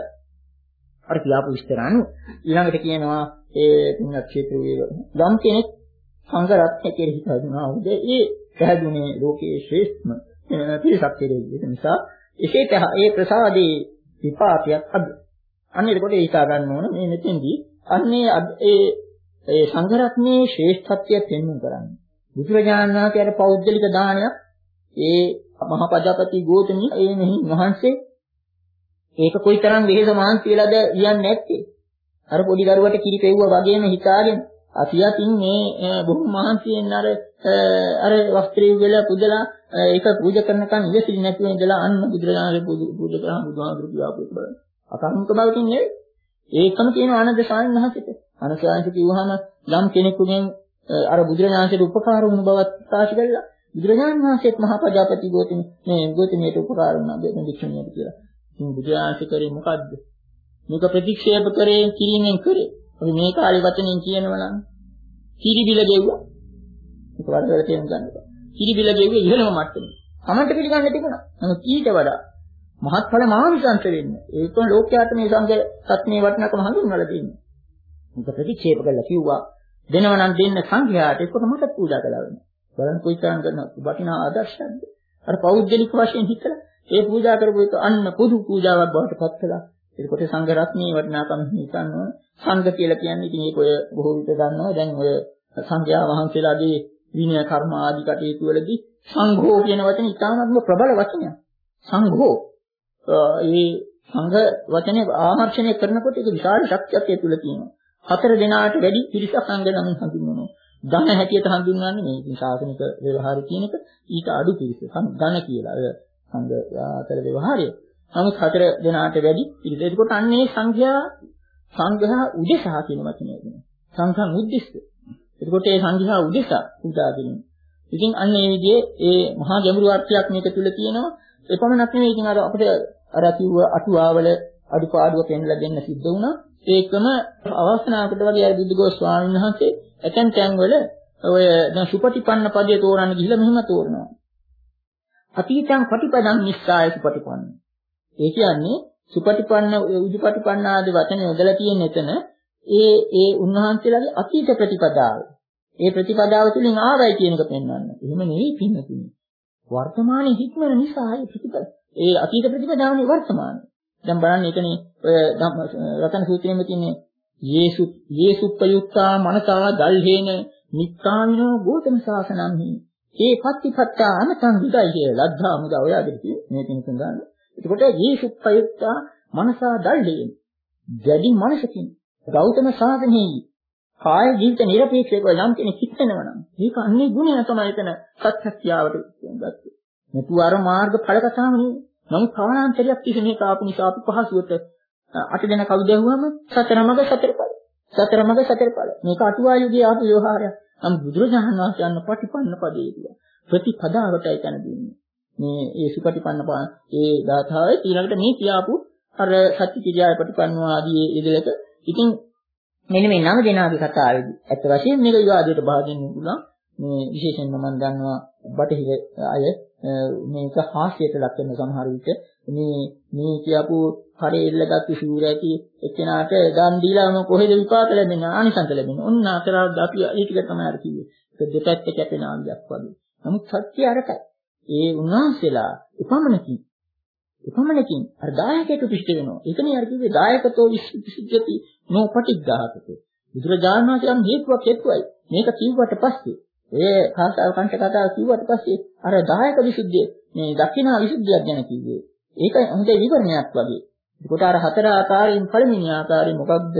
අර කියාපු විස්තර අනුව ඊළඟට කියනවා ඒ තුන්වත් ක්ෂේත්‍රයේ යම් කෙනෙක් සංඝ රත්නය කෙරෙහි හඳුනා වූද ඒ පැහැදුනේ ලෝකයේ ශ්‍රේෂ්ඨම පිරිසක් කෙරෙහි. ඒ නිසා ඒකේත ඒ ප්‍රසාදේ විපාකයක් අද. අන්න එතකොට ඒක ගන්න ඕන මේ මෙතෙන්දී අන්නේ ඒ ඒ සංඝ රත්නයේ ශ්‍රේෂ්ඨත්වය පෙන්වන්න කරන්නේ. බුදුරජාණන් වහන්සේට පෞද්ගලික දානයක් ඒ මහා පජාපති ගෝතමී ඒ මෙහි වහන්සේ ඒක කොයිතරම් වෙහෙස මහන්සි වෙලාද කියන්නේ නැත්තේ. අර පොඩි දරුවට කිරි පෙව්වා වගේම හිතාගෙන අතියකින් මේ බොහොම මහන්සියෙන් අර අර වස්ත්‍රය වෙලා පුදලා ඒක පූජා කරනකන් ඉවසිලි නැතුව ඉඳලා අන්න බුදුරජාණන් පූජා කරා බුදුහාමුදුරු කියාපු එක බලන්න. අකම්මක බවකින් නෙවෙයි. ඒකම කියන ආනන්ද ස්වාමීන් වහන්සේට. ආනන්ද ස්වාමීන් කිව්වහම යම් කෙනෙකුගෙන් අර බුදුරජාණන්ට උපකාර වුණ බවත් ප්‍රකාශ කළා. බුදුරජාණන් වහන්සේත් මහා ප්‍රජාපති ගෝතමී මේ ගෝතමියට උපකාර වුණා මේ දික්ෂණියට කියලා. ඉතින් බුදුරජාණන් කරේ මොකද්ද? මේක ප්‍රතික්ෂේප කරේ කිරීමෙන් කරේ. අපි මේ කාලේ වචනෙන් කියනවා නම් කිරිබිල ගෙව්වා. ඒක වරදවල තේරුම් ගන්න බෑ. කිරිබිල ගෙව්වේ ඉහළම මට්ටමේ. තමන්ට පිළිගන්න තිබුණා. නමුත් ඊට වඩා මහත්ඵල මානසංශ වෙන්නේ. ඒක ලෝකයාට මේ සංඝ සත්‍යයේ වටිනාකම හඳුන්වලා දෙන්නේ. මේක ප්‍රතික්ෂේප කළා කිව්වා. දෙනව නම් දෙන්න සංඝයාට ඒකට මට පූජා කළා වෙනවා. බලන්න කොයිතරම් කරන වටිනා ආදර්ශයක්ද. අර පෞද්ගලික වශයෙන් හිතලා ඒ පූජා කරපු එක අන්න පොදු පූජාවක් බවට පත් කළා. ඒකට සංඝ රත්නයේ වටිනාකම හිතන්න ඕන. සංඝ කියලා කියන්නේ ඉතින් ඒක ඔය බොහෝ විට දන්නවා. දැන් ඔය සංඝයා වහන්සේලාගේ විනය කර්ම ආදී කටයුතු වලදී සංඝෝ කියන වචනේ ඉතාමත්ම ප්‍රබල වචනයක්. සංඝෝ ඒ සංඝ වචනේ ආමර්ෂණය කරනකොට ඒක විශාල ශක්තියක් ඒ තුල තියෙනවා. හතර දෙනාට වැඩි පිරිසක් සංඝ නමින් හඳුන්වනවා. ධන හැටියට හඳුන්වන්නේ මේ ඉතින් ශාසනික ව්‍යවහාරය කියන එක ඊට අඩු පිරිස. ධන කියලා ඔය සංඝ අතර ව්‍යවහාරය. නමුත් හතර දෙනාට වැඩි පිරිස. ඒකට අන්නේ සංඝයා සංඝයා උදෙසා කියන වචනේ දෙනවා. සංඝං උද්දිස්ස. ඒකට ඒ සංඝයා උදෙසා උදා දෙනවා. ඉතින් අන්න ඒ විදිහේ ඒ මහා ගැඹුරු අර්ථයක් මේක තුල තියෙනවා. එපමණක් නෙවෙයි ඉතින් අර අපිට අර කිව්ව අටුවාවල අඩුපාඩුව පෙන්ලා දෙන්න සිද්ධ වුණා. ඒකම අවස්ථාවකට වගේ අර බුදුගෝස් ස්වාමීන් වහන්සේ ඇතැම් තැන්වල ඔය දැන් සුපටිපන්න පදයේ තෝරන්න ගිහිල්ලා මෙහෙම තෝරනවා. අතීතං පටිපදං නිස්සාය සුපටිපන්න. ඒ කියන්නේ සුපටිපන්න උජුපටිපන්න ආදී වචන යොදලා තියෙන එතන ඒ ඒ උන්වහන්සේලාගේ අතීත ප්‍රතිපදාව. ඒ ප්‍රතිපදාව තුළින් ආවයි කියන එක පෙන්වන්න. එහෙම නෙවෙයි පින්නතුනි. වර්තමානයේ හික්මන නිසා ඒ ප්‍රතිපද ඒ අතීත ප්‍රතිපදාවනේ වර්තමානයේ. දැන් බලන්න ඒකනේ ඔය රතන සූත්‍රයේම තියෙන්නේ යේසු යේසුප්පයුක්තා මනසා දල්හේන නික්කාමිනෝ ගෝතම ශාසනම්හි. ඒ පත්තිපත්තා අමතං විදයි කිය ලද්ධා මුදා ඔයාගෙන තියෙන්නේ මේ කෙනෙකුන් ගන්න. එතකොට යේසුප්පයුක්තා මනසා දල්හේන දැඩි මනසකින් ගෞතම ශාසනයේ කාය ජීවිත නිර්පේක්ෂව යම් කෙනෙක් හිතනවා නම් මේක අන්නේ ගුණය තමයි එතන සත්‍යක්‍රියාවට ගත්තේ. නැතු අර මාර්ග ඵල කතාව නෙවෙයි. නමුත් කාලාන්තරයක් තිස්සේ මේක ආපු නිසා අපි පහසුවට අට දෙන කවුද ඇහුවම සතර මග සතර ඵල. සතර මග සතර ඵල. මේක අටුවා යුගයේ ආපු ව්‍යවහාරයක්. නම් බුදුරජාණන් වහන්සේ යන පටිපන්න පදේ කියලා. ප්‍රතිපදාවටයි තන දෙන්නේ. මේ ඒ සුපටිපන්න ඒ ධාතාවේ ඊළඟට මේ කියාපු අර සත්‍ය කිරියාවේ ප්‍රතිපන්නවා ආදී ඉදලක ඉතින් මෙන්න මේ නව දෙනාගේ කතාවේදී ඇත්ත වශයෙන්ම මේක විවාදයට බාධා වෙන්න පුළුවන්. මේ විශේෂයෙන්ම මම දන්නවා බටහිර අය මේක හාස්‍යයට ලක් කරන සමහර විට මේ මේ කියපු කරේ ඉල්ලගත්තු සූරැකි එක්කෙනාට දන් දීලා කොහෙද විපාක ලැබෙන්නේ ආනිසංස ලැබෙන්නේ. ඔන්න අතරාද අපි ඒ ටික තමයි අර කිව්වේ. ඒක දෙපැත්ත කැපෙන ආගයක් වගේ. නමුත් සත්‍ය අරකයි. ඒ උන්වහන්සේලා එපමණකින් එපමණකින් අර දායකයට පිට වෙනවා. ඒකනේ අර කිව්වේ දායකතෝ විසුද්ධියති නොපටිග්ගහකතෝ. බුදුරජාණන් වහන්සේ යම් හේතුවක් හේතුවයි. මේක කිව්වට පස්සේ ඒ කාසාව කන්ට කතාව කිව්වට පස්සේ අර දායක විසුද්ධිය මේ දක්ෂිනා විසුද්ධියක් ගැන කිව්වේ. ඒක හොඳේ විවරණයක් වගේ. ඒකට අර හතර ආකාරයෙන් පළවෙනි ආකාරය මොකක්ද?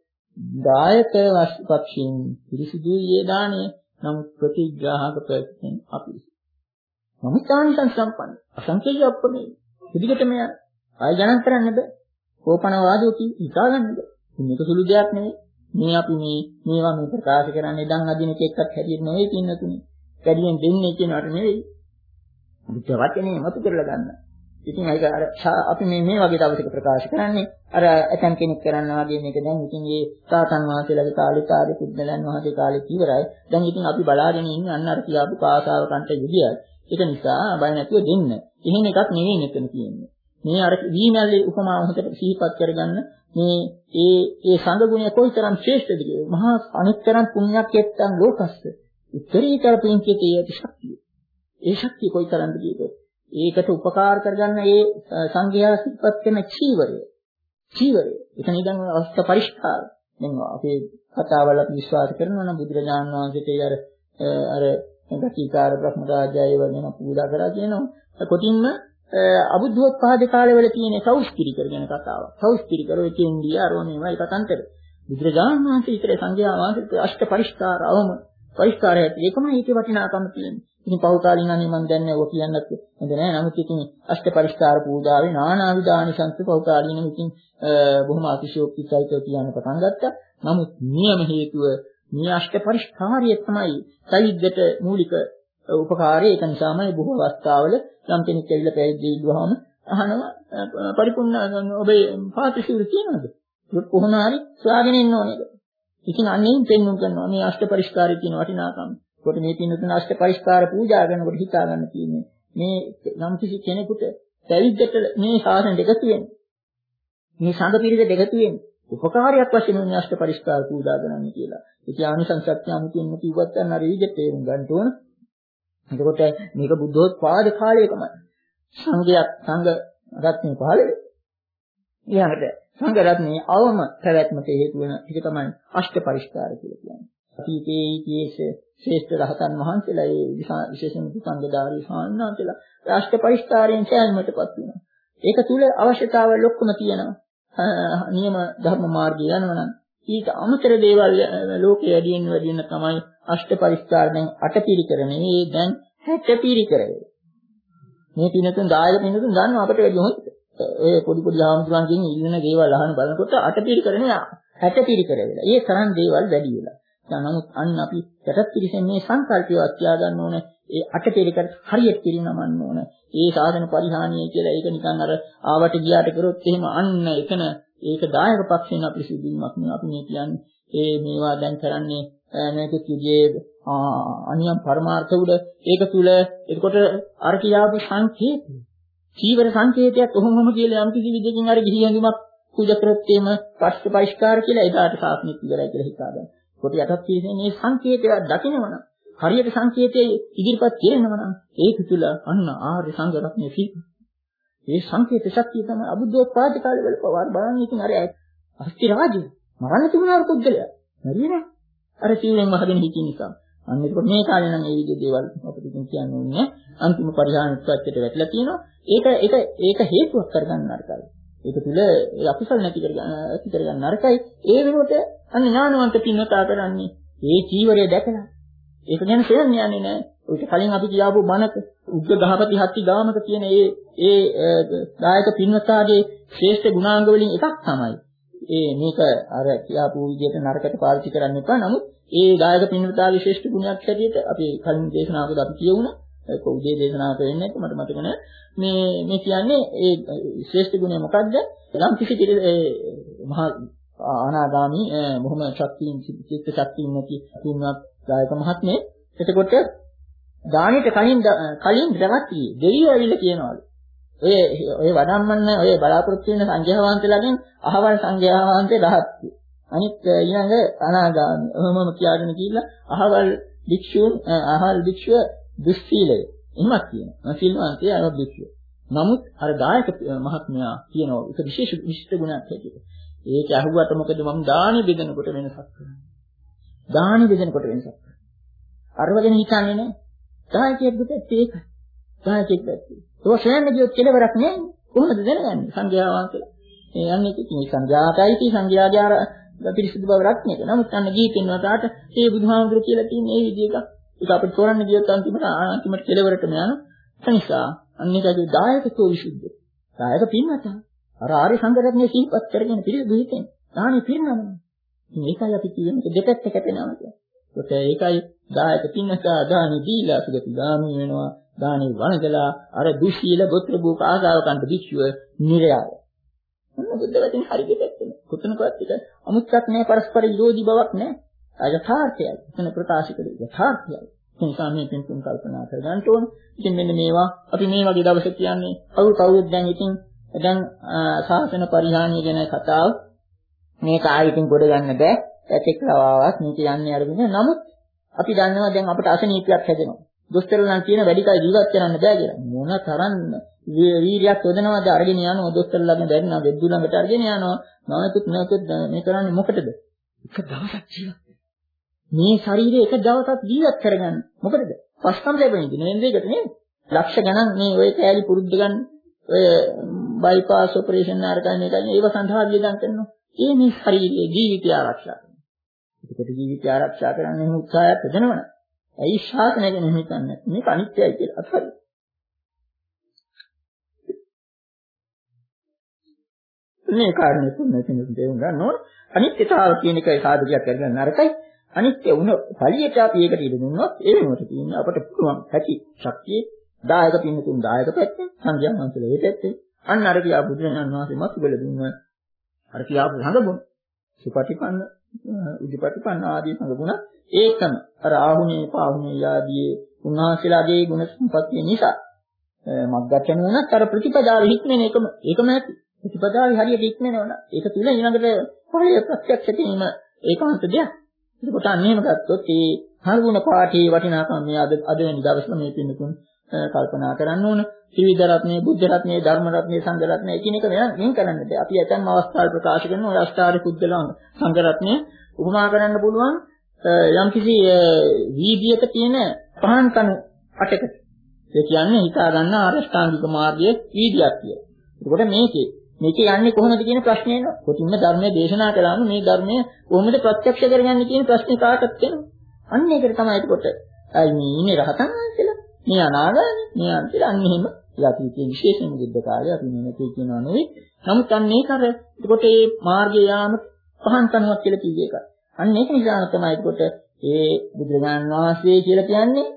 දායක පක්ෂයෙන් පිරිසිදුයේ දාණය නම් ප්‍රතිග්‍රාහක පැත්තෙන් අපි. නමුත් ආනිසංස සම්පන්න. අසංකේය අප්‍රමේය. ඉදිකටම යන. ආය ගණන් කරන්න බෑ. කෝපන වාදෝ කි හිතා ගන්න බෑ. මේක සුළු දෙයක් නෙවෙයි. මේ අපි මේ මේවා මේ ප්‍රකාශ කරන්නේ දන් අදින එකක් හැටියට නෙවෙයි පින්නතුනේ. කැඩියෙන් දෙන්නේ කියනවට නෙවෙයි. බුද්ධ වචනේ මතු කරලා ගන්න. ඉතින් ඒක අර අපි මේ මේ වගේ දවසක ප්‍රකාශ කරන්නේ අර ඇතන් කෙනෙක් කරනවා වගේ මේක දැන් ඉතින් මේ තාතන් වහන්සේලාගේ කාලේ කාලේ පුද්ගලයන් වහන්සේ කාලේ ඉවරයි. දැන් ඉතින් අපි බලාගෙන ඉන්නේ අන්න අර කියාපු කාසාව කන්ට විදියයි. ඒක නිසා බය නැතුව දෙන්න. එහෙම එකක් නෙවෙයි මෙතන තියෙන්නේ. මේ අර වීමැල්ලේ උපමාව හොඳට සිහිපත් කරගන්න මේ ඒ ඒ සංඝ ගුණය කොයිතරම් ශ්‍රේෂ්ඨද කියලා. මහා අනිත්තරම් පුණ්‍යක් එත්තන් ලෝකස්ස. උත්තරීතර පින්කේතේ ඇති ශක්තිය. ඒ ශක්තිය කොයිතරම්ද කියතොත් ඒකට උපකාර කරගන්න ඒ සංඝයා සිප්පත් කරන චීවරය. චීවරය. ඒක නිකන් අවස්ථ පරිස්කාර. දැන් අපේ කතාවල අපි විශ්වාස කරනවා නම් බුදුරජාණන් වහන්සේට අර අර ගතිකාර බ්‍රහ්මරාජය වගේ පූජා කරා කියනවා. කොටින්ම අබුද්ධෝත්පාද කාලවල තියෙන සෞස්තිරිකර ගැන කතාවක්. සෞස්තිරිකර ඔය කියන්නේ ආරෝණේමයි කතන්තර. බුදුරජාණන් වහන්සේ ඉතර සංඝයා වහන්සේට අෂ්ට පරිස්කාර අවම පරිස්කාරය ඒකමයි ඒකේ වටිනාකම තියෙන්නේ. ඉතින් පෞකාලින අනේ මම දන්නේ ඔය කියන්නත් හොඳ නෑ. නමුත් ඉතින් අෂ්ට පරිස්කාර පූජාවේ නානාවිධ ආනිසංස පෞකාලින ඉතින් බොහොම අතිශයෝක්තිසහිතව කියන්න පටන් ගත්තා. නමුත් නියම හේතුව මේ අෂ්ට පරිස්කාරය තමයි සෛද්දට මූලික උපකාරය. ඒක නිසාමයි බොහෝ අවස්ථාවල යම් කෙනෙක් ඇවිල්ලා පැවිදි ඉල්ලුවාම අහනවා පරිපූර්ණ ඔබේ පාතිශීල තියෙනවද? ඒක කොහොම හරි සොයාගෙන ඉන්න ඕනේද? ඉතින් අන්නේ පෙන්වන්න කරනවා මේ අෂ්ට පරිස්කාරයේ තියෙන වටිනාකම. කොට මේ පින්නතුන අෂ්ට පරිස්කාර පූජා කරනකොට හිතා ගන්න තියෙන්නේ මේ නම් කිසි කෙනෙකුට පැවිද්දට මේ ශාසන දෙකතු වෙන්නේ. මේ සංඝ පිරිස දෙකතු වෙන්නේ. උපකාරයක් වශයෙන් මේ අෂ්ට පරිස්කාර පූජා කරන්න කියලා. ඒක ආනිසංසත්‍ය අමුතින්ම කිව්වත් අන්න අර විදිහට තේරුම් ගන්න ඕන. එතකොට මේක බුද්ධෝත්පාද කාලයකමයි. සංඝයා සංඝ රත්නේ පහළ වෙන්නේ. ඊළඟට සංඝ රත්නේ අවම පැවැත්මට හේතු වෙන එක තමයි අෂ්ට පරිස්කාර කියලා කියන්නේ. අතීතයේ ඉතිේශ ශ්‍රේෂ්ඨ රහතන් වහන්සේලා ඒ විශේෂම සංඝදාරී සාන්නාන්තලා අෂ්ට පරිස්කාරයෙන් සෑහීමටපත් වෙනවා. ඒක තුල අවශ්‍යතාවය ලොක්කම තියෙනවා. නියම ධර්ම මාර්ගය යනවා නම් ඊට අමතර දේවල් ලෝකයේ වැඩියෙන් වැඩියෙන් තමයි අෂ්ට පරිස්කාරයෙන් අටපිරිකරනේ. මේ දැන් හැටපිරිකරේ. මේ පිනතුන් දායක පිනතුන් ගන්නවා අපිට වැඩි හොඳ. ඒ පොඩි පොඩි ආමතුරුන්ගෙන් ඉල්ලන දේවල් අහන බලනකොට අටපිරිකරනේ හැටපිරිකර වෙලා. ඒ තරම් දේවල් වැඩි වෙලා. නමුත් අන්න අපි යටත් පිළිසෙන් මේ සංකල්පය තියා ගන්න ඕනේ. ඒ අටපිරිකර හරියට පිරිනමන්න ඕනේ. ඒ සාධන පරිහානිය කියලා ඒක නිකන් අර ආවට ගියාට කරොත් එහෙම අන්න එතන ඒක දායක පක්ෂයෙන් අපි සිදුවීමක් නේ. අපි මේ කියන්නේ ඒ මේවා දැන් කරන්නේ මේක කියේ අනියම් පරමාර්ථ උඩ ඒක තුල එතකොට අර කියාපු සංකේතය චීවර සංකේතයක් කොහොමම කියලා යම් කිසි විදිහකින් අර ගිහි ඇඳුමක් පූජා කරොත් එහෙම පස්ස පරිස්කාර කියලා එදාට සාස්නික ඉවරයි කියලා හිතාගන්න. කොට යටත් කියන්නේ මේ සංකේතය දකිනවනම් හරියට සංකේතයේ ඉදිරිපත් කරනවනම් ඒක තුල අන්න ආර්ය සංඝ රත්නයේ සිට මේ සංකේත ශක්තිය තමයි අබුද්ධෝත්පාද කාලේ වල පවාර බලන්න ඉතින් අර අස්ති රාජ්‍ය මරණ තිබුණාර පුද්ගලයා හරිනේ අර සීලෙන් මහගෙන හිටිය නිසා අන්න ඒක මේ කාලේ නම් මේ විදිහේ දේවල් අපිට කියන්නේ නෑ අන්තිම පරිහානිත් පැත්තට වැටලා තියෙනවා ඒක ඒක ඒක හේතුවක් කරගන්න නරකයි ඒක තුල ඒ අකුසල නැති කරගන්න ඇති කරගන්න නරකයි ඒ වෙනුවට අන්න ඥානවන්ත පින්නතා කරන්නේ ඒ චීවරය දැකලා ඒක ගැන සෙයන්නේ යන්නේ නෑ ඔයිට කලින් අපි කියාපු බණක උග්ග ගහපති හත්ති ගාමක තියෙන ඒ ඒ දායක පින්නතාගේ ශ්‍රේෂ්ඨ ගුණාංග වලින් එකක් තමයි ඒ මේක අර කියාපු විදිහට නරකට පාවිච්චි කරන්න එපා නමුත් ඒ දායක පින්නතාගේ ශ්‍රේෂ්ඨ ගුණයක් හැටියට අපි කලින් දේශනාවකදී අපි කියවුණා ඒක උදේ දේශනාවක වෙන්නේ මට මතක නෑ මේ මේ කියන්නේ ඒ ශ්‍රේෂ්ඨ ගුණය මොකද්ද නම් කිසි මහා අනාගාමී බොහොම ශක්තියින් චිත්ත ශක්තියින් නැති තුන්වත් දායක මහත්මේ එතකොට දානෙට කලින් කලින් දවස්ටි දෙවියෝ ඇවිල්ලා කියනවලු ඔය ඔය වඩම්මන්න ඔය බලාපොරොත්තු වෙන සංඝයා වහන්සේලාගෙන් අහවල් සංඝයා වහන්සේ රහත් අනිත් ඊළඟ අනාගාමී ඔහොමම කියාගෙන ගිහිල්ලා අහවල් භික්ෂුන් අහවල් භික්ෂුව දුස්සීලය එහෙමත් කියනවා සිල්වන්තය අර භික්ෂුව නමුත් අර දායක මහත්මයා කියනවා ඒක විශේෂ විශිෂ්ට ගුණයක් හැටියට ඒක අහුවට මොකද මම දානෙ බෙදනකොට වෙනසක් කරනවා දානෙ බෙදනකොට වෙනසක් කරනවා අර වගේ හිතන්නේ නෑ දායකයෙක් දෙත් ඒක දායකයෙක් දෙත් ඒක සෙයන්න ගියොත් කෙලවරක් නෑ කොහොමද දැනගන්නේ සංඝයා වහන්සේලා ඒ යන්නේ කිසි සංඝයාටයි සංඝයාගේ අර පිරිසිදු බව රැක්නේ නමුත් අන්න ගීතින් වතාවට ඒ බුදුහාමුදුරු කියලා තියෙන ඒ විදිහක ඒක අපිට තෝරන්න ගියොත් අන්තිමට අන්තිමට කෙලවරටම යන නිසා අන්නේකගේ දායකත්වෝ විසුද්ධ දායක පින්වත අර ආර්ය සංඝරත්නයේ සිහිපත් කරගෙන පිළිදු හිතෙන් දානි පිරිනමන මේකයි අපි කියන්නේ දෙපැත්ත කැපෙනවා කියන්නේ ඒකයි දායක පින්වත දානි දීලා සුගති ගාමී වෙනවා දානේ වනදලා අර දුස්සීල ගොත්‍ර භූක ආසාවකන්ට භික්ෂුව නිරයාව. මොන බුද්ධ වචනේ හරියට පැත්තේ. කොතනකවත් එක අමුත්තක් නෑ පරස්පර විරෝධී බවක් නෑ. යථාර්ථයයි. එතන ප්‍රකාශ කළේ යථාර්ථයයි. ඒ නිසා මේ පින්තුන් කල්පනා කරගන්න ඕන. ඉතින් මෙන්න මේවා අපි මේ වගේ දවසක් කියන්නේ කවුරු කවුරුත් දැන් ඉතින් දැන් සාසන පරිහානිය ගැන කතාව මේක ආයෙකින් ගොඩ ගන්න බෑ. ඇතෙක් ලවාවක් මේක යන්නේ අරගෙන. නමුත් අපි දන්නවා දැන් අපිට අසනීපයක් හැදෙනවා. දොස්තරලා නම් කියන වැඩි කල් ජීවත් කරන්න බෑ කියලා. මොන තරම් වීර්යයක් යොදනවද අරගෙන යනවා දොස්තරලාගෙන් දැරිනා වෙද්දු ළඟට අරගෙන යනවා. නැවතුත් නැවතුත් මේ කරන්නේ මොකටද? එක දවසක් ජීවත් මේ ශරීරය එක දවසක් ජීවත් කරගන්න. මොකටද? පස්කම් ලැබෙන්නේ නෙවෙයි දෙයකට නේ. ලක්ෂ ගණන් මේ ඔය කෑලි පුරුද්ද ගන්න ඔය බයිපාස් ඔපරේෂන් ආරකයි මේකයි ඒව සඳහා වියදම් කරනවා. ඒ මේ ශරීරයේ ජීවිතය ආරක්ෂා කරනවා. ඒකට ජීවිතය ආරක්ෂා කරන්න එහෙම උත්සාහයක් දෙනවනේ. ඇයි ශාසනය ගැන හිතන්නේ? මේක අනිත්‍යයි කියලා අත්හරින්න. මේ කාරණේ තුනකින් තේරුම් ගන්න ඕන. අනිත්‍යතාව කියන එකයි සාධකයක් කරගන්න නරකයි. අනිත්‍ය වුණ පළියට අපි ඒකට ඉඩ දුන්නොත් ඒ වෙනුවට තියෙන අපට පුළුවන් ඇති ශක්තිය දායක පින්තුන් දායක පැත්තේ සංඥා මන්ත්‍රයේ ඒ පැත්තේ අන්න අර කියා බුදුරජාණන් වහන්සේ මත් බල දුන්න අර කියාපු සංගමුණ සුපටිපන්න උද්දීපටිපන්න ආදී සංගමුණ ඒකම අර ආහුනේ පාහුනේ ආදී උන්වහන්සේලාගේ ගුණ සම්පත්තිය නිසා මග්ගච්ඡන වුණත් අර ප්‍රතිපදාවෙ හික්මෙන එකම ඒකම ඇති ප්‍රතිපදාවෙ හරියට හික්මෙනවන ඒක තුල ඊළඟට පොළේ ප්‍රත්‍යක්ෂ කිරීම ඒකාන්ත දෙයක්. ඒකට අන්න එහෙම ගත්තොත් මේ හර්ගුණ පාඨයේ වටිනාකම මේ අද අද වෙනි දවසේ මේ පින්නතුන් කල්පනා කරන්න ඕන. ත්‍රිවිධ රත්නේ, බුද්ධ රත්නේ, ධර්ම රත්නේ, සංඝ රත්නේ එකිනෙක වෙන කරන්න බෑ. අපි ඇතම් අවස්ථාවල ප්‍රකාශ කරන ඔය අෂ්ටාරි කුද්දලංග සංඝ රත්නේ උපමා කරන්න පුළුවන් යම්කිසි වීදියක තියෙන පහන් කණු අටකට. ඒ කියන්නේ හිතා ගන්න ආරෂ්ඨාංගික මාර්ගයේ වීදියක් කියලා. ඒකට මේකේ මේකේ යන්නේ කොහොමද කියන ප්‍රශ්නේ එනවා. කොටින්ම ධර්මයේ දේශනා කළාම මේ ධර්මයේ කොහොමද ප්‍රත්‍යක්ෂ කරගන්නේ කියන ප්‍රශ්නේ කාටත් එනවා. අන්න ඒකට තමයි ඒකට අයි මේ ඉන්නේ රහතන් වහන්සේලා. මේ අනාගාමී මේ අන්තිල අන්න එහෙම යටියේ විශේෂම බුද්ධ කාලේ අපි මේකේ කියනවා නෙවෙයි. නමුත් අන්න ඒක අර ඒකට මේ මාර්ගය යාම පහන් කනුවක් කියලා කිව්වේ එකයි. අන්න ඒක නිසා තමයි ඒකට ඒ බුදුරජාණන් වහන්සේ කියලා කියන්නේ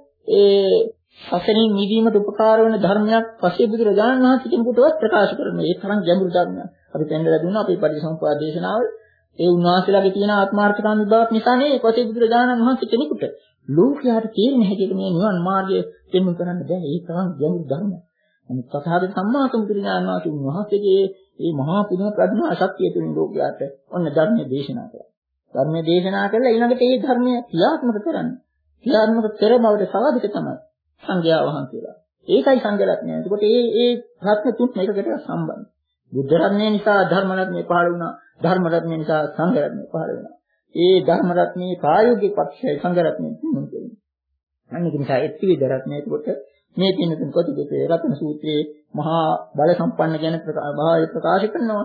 ඒ සසරින් නිදීමට උපකාර වන ධර්මයක් පස්සේ බුදුරජාණන් වහන්සේ කෙනෙකුටවත් ප්‍රකාශ කරනවා. ඒ තරම් ගැඹුරු ධර්මයක්. අපි පෙන්නලා දුන්නා අපේ පරිසම්පාද දේශනාවල ඒ උන්වහන්සේලාගේ තියෙන ආත්මාර්ථකාමී බවක් නිසා නේ පස්සේ බුදුරජාණන් වහන්සේ කෙනෙකුට ලෝකයට තේරෙන හැටියට මේ නිවන් මාර්ගය පෙන්වන්න කරන්න බෑ. ඒ තරම් ගැඹුරු ධර්මයක්. අනිත් තථාගත සම්මා සම්බුදුරජාණන් වහන්සේ උන්වහන්සේගේ මේ මහා පුදුම ප්‍රඥා ශක්තිය තුළින් ලෝකයට ඔන්න ධර්මයේ දේශනා කළා. ධර්මයේ දේශනා කළා ඊළඟට ඒ ධර්මය ක්‍රියාත්මක කරන්න. ක්‍රියාත්මක කර බවට සාධක තමයි සංඝයා වහන්සේලා. ඒකයි සංඝ රත්නය. එතකොට මේ ඒ රත්න තුන එකකට සම්බන්ධයි. බුද්ධ රත්නය නිසා ධර්ම රත්නය පහළ වුණා. ධර්ම රත්නය නිසා සංඝ රත්නය පහළ වුණා. ඒ ධර්ම රත්නයේ ප්‍රායෝගික පක්ෂය සංඝ රත්නය කියන්නේ. අනිත් නිසා ඒ ත්‍රිවිධ රත්නය. එතකොට මේ පින්නතුන් කොටිදේ රත්න සූත්‍රයේ මහා බල සම්පන්න ගැන ප්‍රකාශ කරනවා.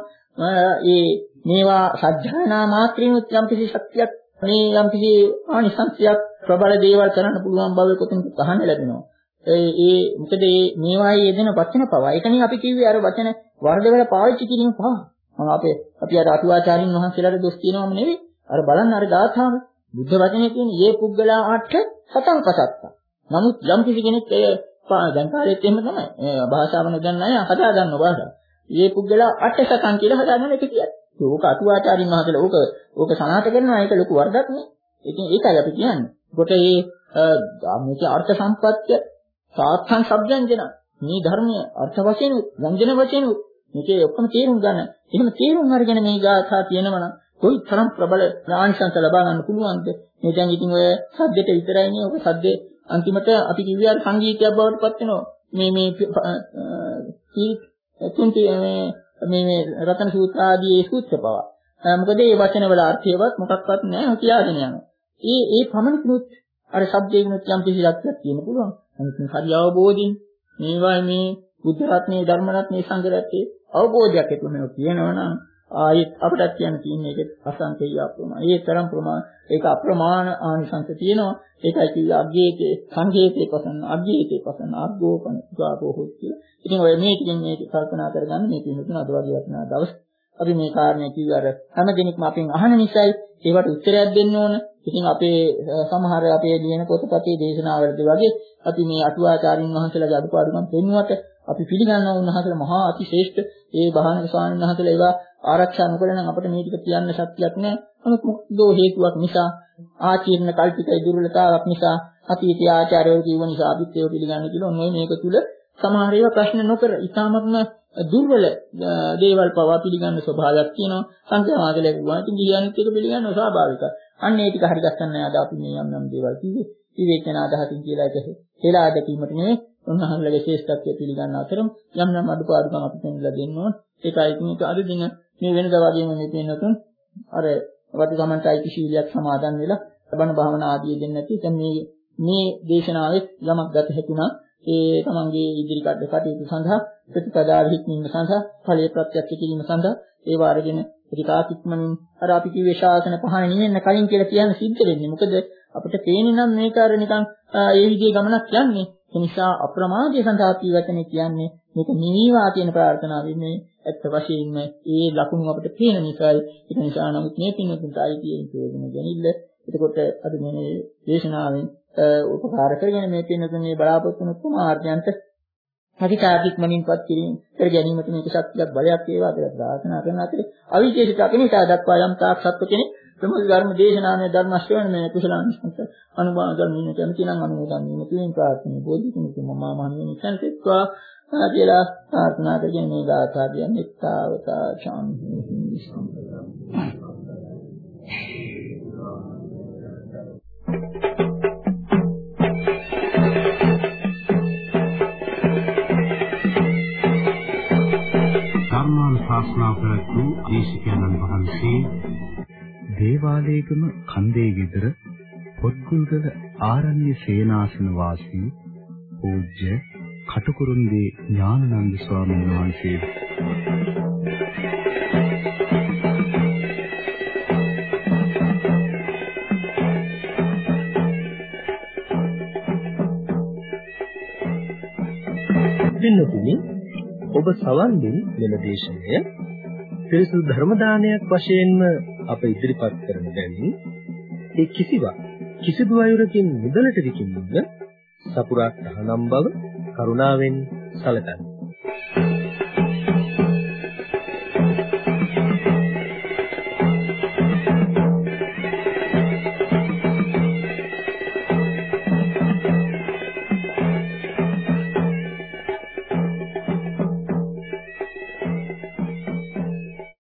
ඒ මේවා සත්‍යනා මාත්‍රිනුත් යම් කිසි ශක්තියක් මේ යම් කිසි ආනිසංසයක් ප්‍රබල දේවල් කරන්න පුළුවන් බව කොතනක අහන්න ලැබෙනවා. ඒ ඒ මොකද මේ මේවායේ යෙදෙන වචන පවා. ඒකනේ අපි කිව්වේ අර වචන වර්ධවල පාවිච්චි කිරීම පවා. මම අපේ අපි අර අතුවාචාරින් වහන්සේලාට දොස් කියනවම නෙවෙයි. අර බලන්න අර ගාථාව බුද්ධ වචනේ කියන්නේ "යේ පුද්ගලා අට සතං පසත්ත." නමුත් යම් කිසි කෙනෙක් ඒ දැන් කාලෙත් එහෙම තමයි. මේ භාෂාව නොදන්න අය හදා ගන්න භාෂාව. "යේ පුද්ගලා අට සතං" කියලා හදාගන්න එක කියන්නේ. ඒක අතුවාචාරින් වහන්සේලා ඕක ඕක සනාථ කරනවා. ඒක ලොකු වරදක් නේ. ඒකෙන් ඒකයි අපි කියන්නේ. කොට මේ මේකේ අර්ථ සම්පත්‍ය සාර්ථන් શબ્දයන්ජන මේ ධර්මයේ අර්ථ වශයෙන් වංජන වශයෙන් මේකේ ඔක්කොම තේරුම් ගන්න. එහෙම තේරුම් අරගෙන මේ ගාථා කියනවනම් කොයි තරම් ප්‍රබල ආනිසංස ලබා ගන්න පුළුවන්ද? මේ දැන් ඉතින් ඔය සද්දෙට විතරයි නේ. ඔක සද්දේ අන්තිමට අපි කිව්වේ අර සංගීතයක් බවට පත් වෙනවා. මේ මේ තුන්ති මේ මේ රතන සූත්‍ර ආදී සූත්‍ර පවා. මොකද මේ වචන වල අර්ථයවත් මොකක්වත් නැහැ කියාගෙන යනවා. ඒ ඒ පමණිකුත් අර શબ્දේකිනුත් යම් කිසි ලක්ෂයක් තියෙන පුළුවන්. අනිත් හරි අවබෝධින් මේවා මේ බුද්ධ රත්නේ ධර්ම රත්නේ සංඝ රත්නේ අවබෝධයක් එතුමෝ කියනවනම් ආයෙත් අපිට කියන්න තියෙන්නේ ඒක අසංකේය අප්‍රමාණ. ඒ තරම් ප්‍රමාණ ඒක අප්‍රමාණ ආනිසංස තියෙනවා. ඒකයි කිව්වේ අග්ගේතේ සංඝේතේ පසන්න අග්ගේතේ පසන්න අග්ගෝපන ගාපෝ හොත් කියලා. ඉතින් ඔය මේ ටිකෙන් මේක කල්පනා කරගන්න මේ කියන තුන අද වගේ වටිනා දවස් අපි මේ කාරණේ කිව්ව අර හැම කෙනෙක්ම අපෙන් අහන නිසායි ඒවට උත්තරයක් දෙන්න ඕන. ඉතින් අපේ සමහර අපේ ලියන පොතපතේ දේශනාවලදී වගේ අපි මේ අටුවාචාරින් වහන්සේලාගේ අඩුපාඩුකම් පෙන්වුවට අපි පිළිගන්නා උන්වහන්සේලා මහා අතිශේෂ්ඨ ඒ බහන ස්වාමීන් වහන්සේලා ඒවා ආරක්ෂා නොකළ නම් අපිට මේ ටික කියන්න ශක්තියක් නැහැ. නමුත් මොකදෝ හේතුවක් නිසා ආචීර්ණ කල්පිත දුර්වලතාවක් නිසා අතීතයේ ආචාර්යවරු කිව්ව නිසා අපිත් ඒව පිළිගන්න කියලා ඔන්න මේක තුල සමහර ඒවා ප්‍රශ්න නොකර ඉතාමත්ම දුර්වල දේවල් පවා පිළිගන්න ස්වභාවයක් තියෙනවා. සංඛ්‍යාවාදලේ වුණා. ඉතින් ගියන්ත් එක පිළිගන්න ස්වාභාවිකයි. අන්න ඒ ටික හරිගස්සන්න නෑ අද අපි මේ යම් යම් දේවල් කිව්වේ. විවේචන අදහසින් කියලා එක හේලා දැකීමට නෙවෙයි උන්වහන්සේලාගේ ශ්‍රේෂ්ඨත්වය පිළිගන්න අතරම යම් යම් අඩුපාඩුකම් අපි පෙන්නලා දෙන්න ඕන. ඒකයි මේක අද දින මේ වෙනදා වගේම මේ පින්නතුන් අර වටි සමන්ත අයිතිශීලියක් සමාදන් වෙලා බණ භාවනා ආදී දෙන්නේ නැති. දැන් මේ මේ දේශනාවේ යමක් ගත හැකිනා ඒ තමන්ගේ ඉදිරි කටයුතු සඳහා ප්‍රතිපදාව හික්මීම සඳහා ඵලයේ ප්‍රත්‍යක්ෂ කිරීම සඳහා ඒ වාරගෙන ටිකාතික්මනින් අර අපි කිව්වේ ශාසන පහන නිවෙන්න කලින් කියලා කියන්න සිද්ධ වෙන්නේ. මොකද අපිට පේන්නේ නම් මේක අර නිකන් ඒ විදිහේ ගමනක් යන්නේ. ඒ නිසා අප්‍රමාදයේ සඳහා අපි වචනේ කියන්නේ මේක නිවීවා කියන ප්‍රාර්ථනාවෙන් මේ ඇත්ත වශයෙන්ම ඒ ලකුණු අපිට පේන නිසායි. ඒක නිසා නමුත් මේ පින්වතුන්ට අයිතියෙන් ප්‍රයෝජන ගැනීමල. එතකොට අද මේ දේශනාවෙන් උපකාර කරගෙන මේ පින්වතුන් මේ බලාපොරොත්තු වුණු කුමාර්යන්ට අධිකාරිකමනින්පත් කිරීම කර ගැනීමට මේක ශක්තියක් බලයක් වේවා කියලා ප්‍රාර්ථනා කරන අතරේ අවිශේෂිත අකනිතා දක්වා යම් තාක් සත්ව කෙනෙක් ප්‍රමුඛ ධර්ම දේශනාවේ ධර්ම ශ්‍රවණය කුසලාංශන්ත අනුභව ධර්මින කැමති නම් අනුමෝදන් වීම තුලින් ප්‍රාර්ථනා බෝධිසත්ව මම මහණෙනි සංසෙත්වා කියලා ප්‍රාර්ථනා කරගෙන මේ ගාථා කියන්නේ තාවතා ශාන්ති සම්පදා. ශාස්ත්‍රාව ප්‍රතු දේශිකානන් වහන්සේ දේවාලයේකම කන්දේ ගෙදර පොත්ගුල්ගල ආරණ්‍ය සේනාසන වාසී පූජ්‍ය කටුකුරුන්දී ඥානানন্দ ස්වාමීන් වහන්සේ දිනුතුනි ඔබ සවන් දෙන මෙල දේශනය පිරිසුදු ධර්ම දානයක් වශයෙන්ම අප ඉදිරිපත් කරන බැවින් ඒ කිසිවක් කිසිදු අයුරකින් මුදලට විකිණීම සපුරා තහනම් බව කරුණාවෙන් සැලකන්න.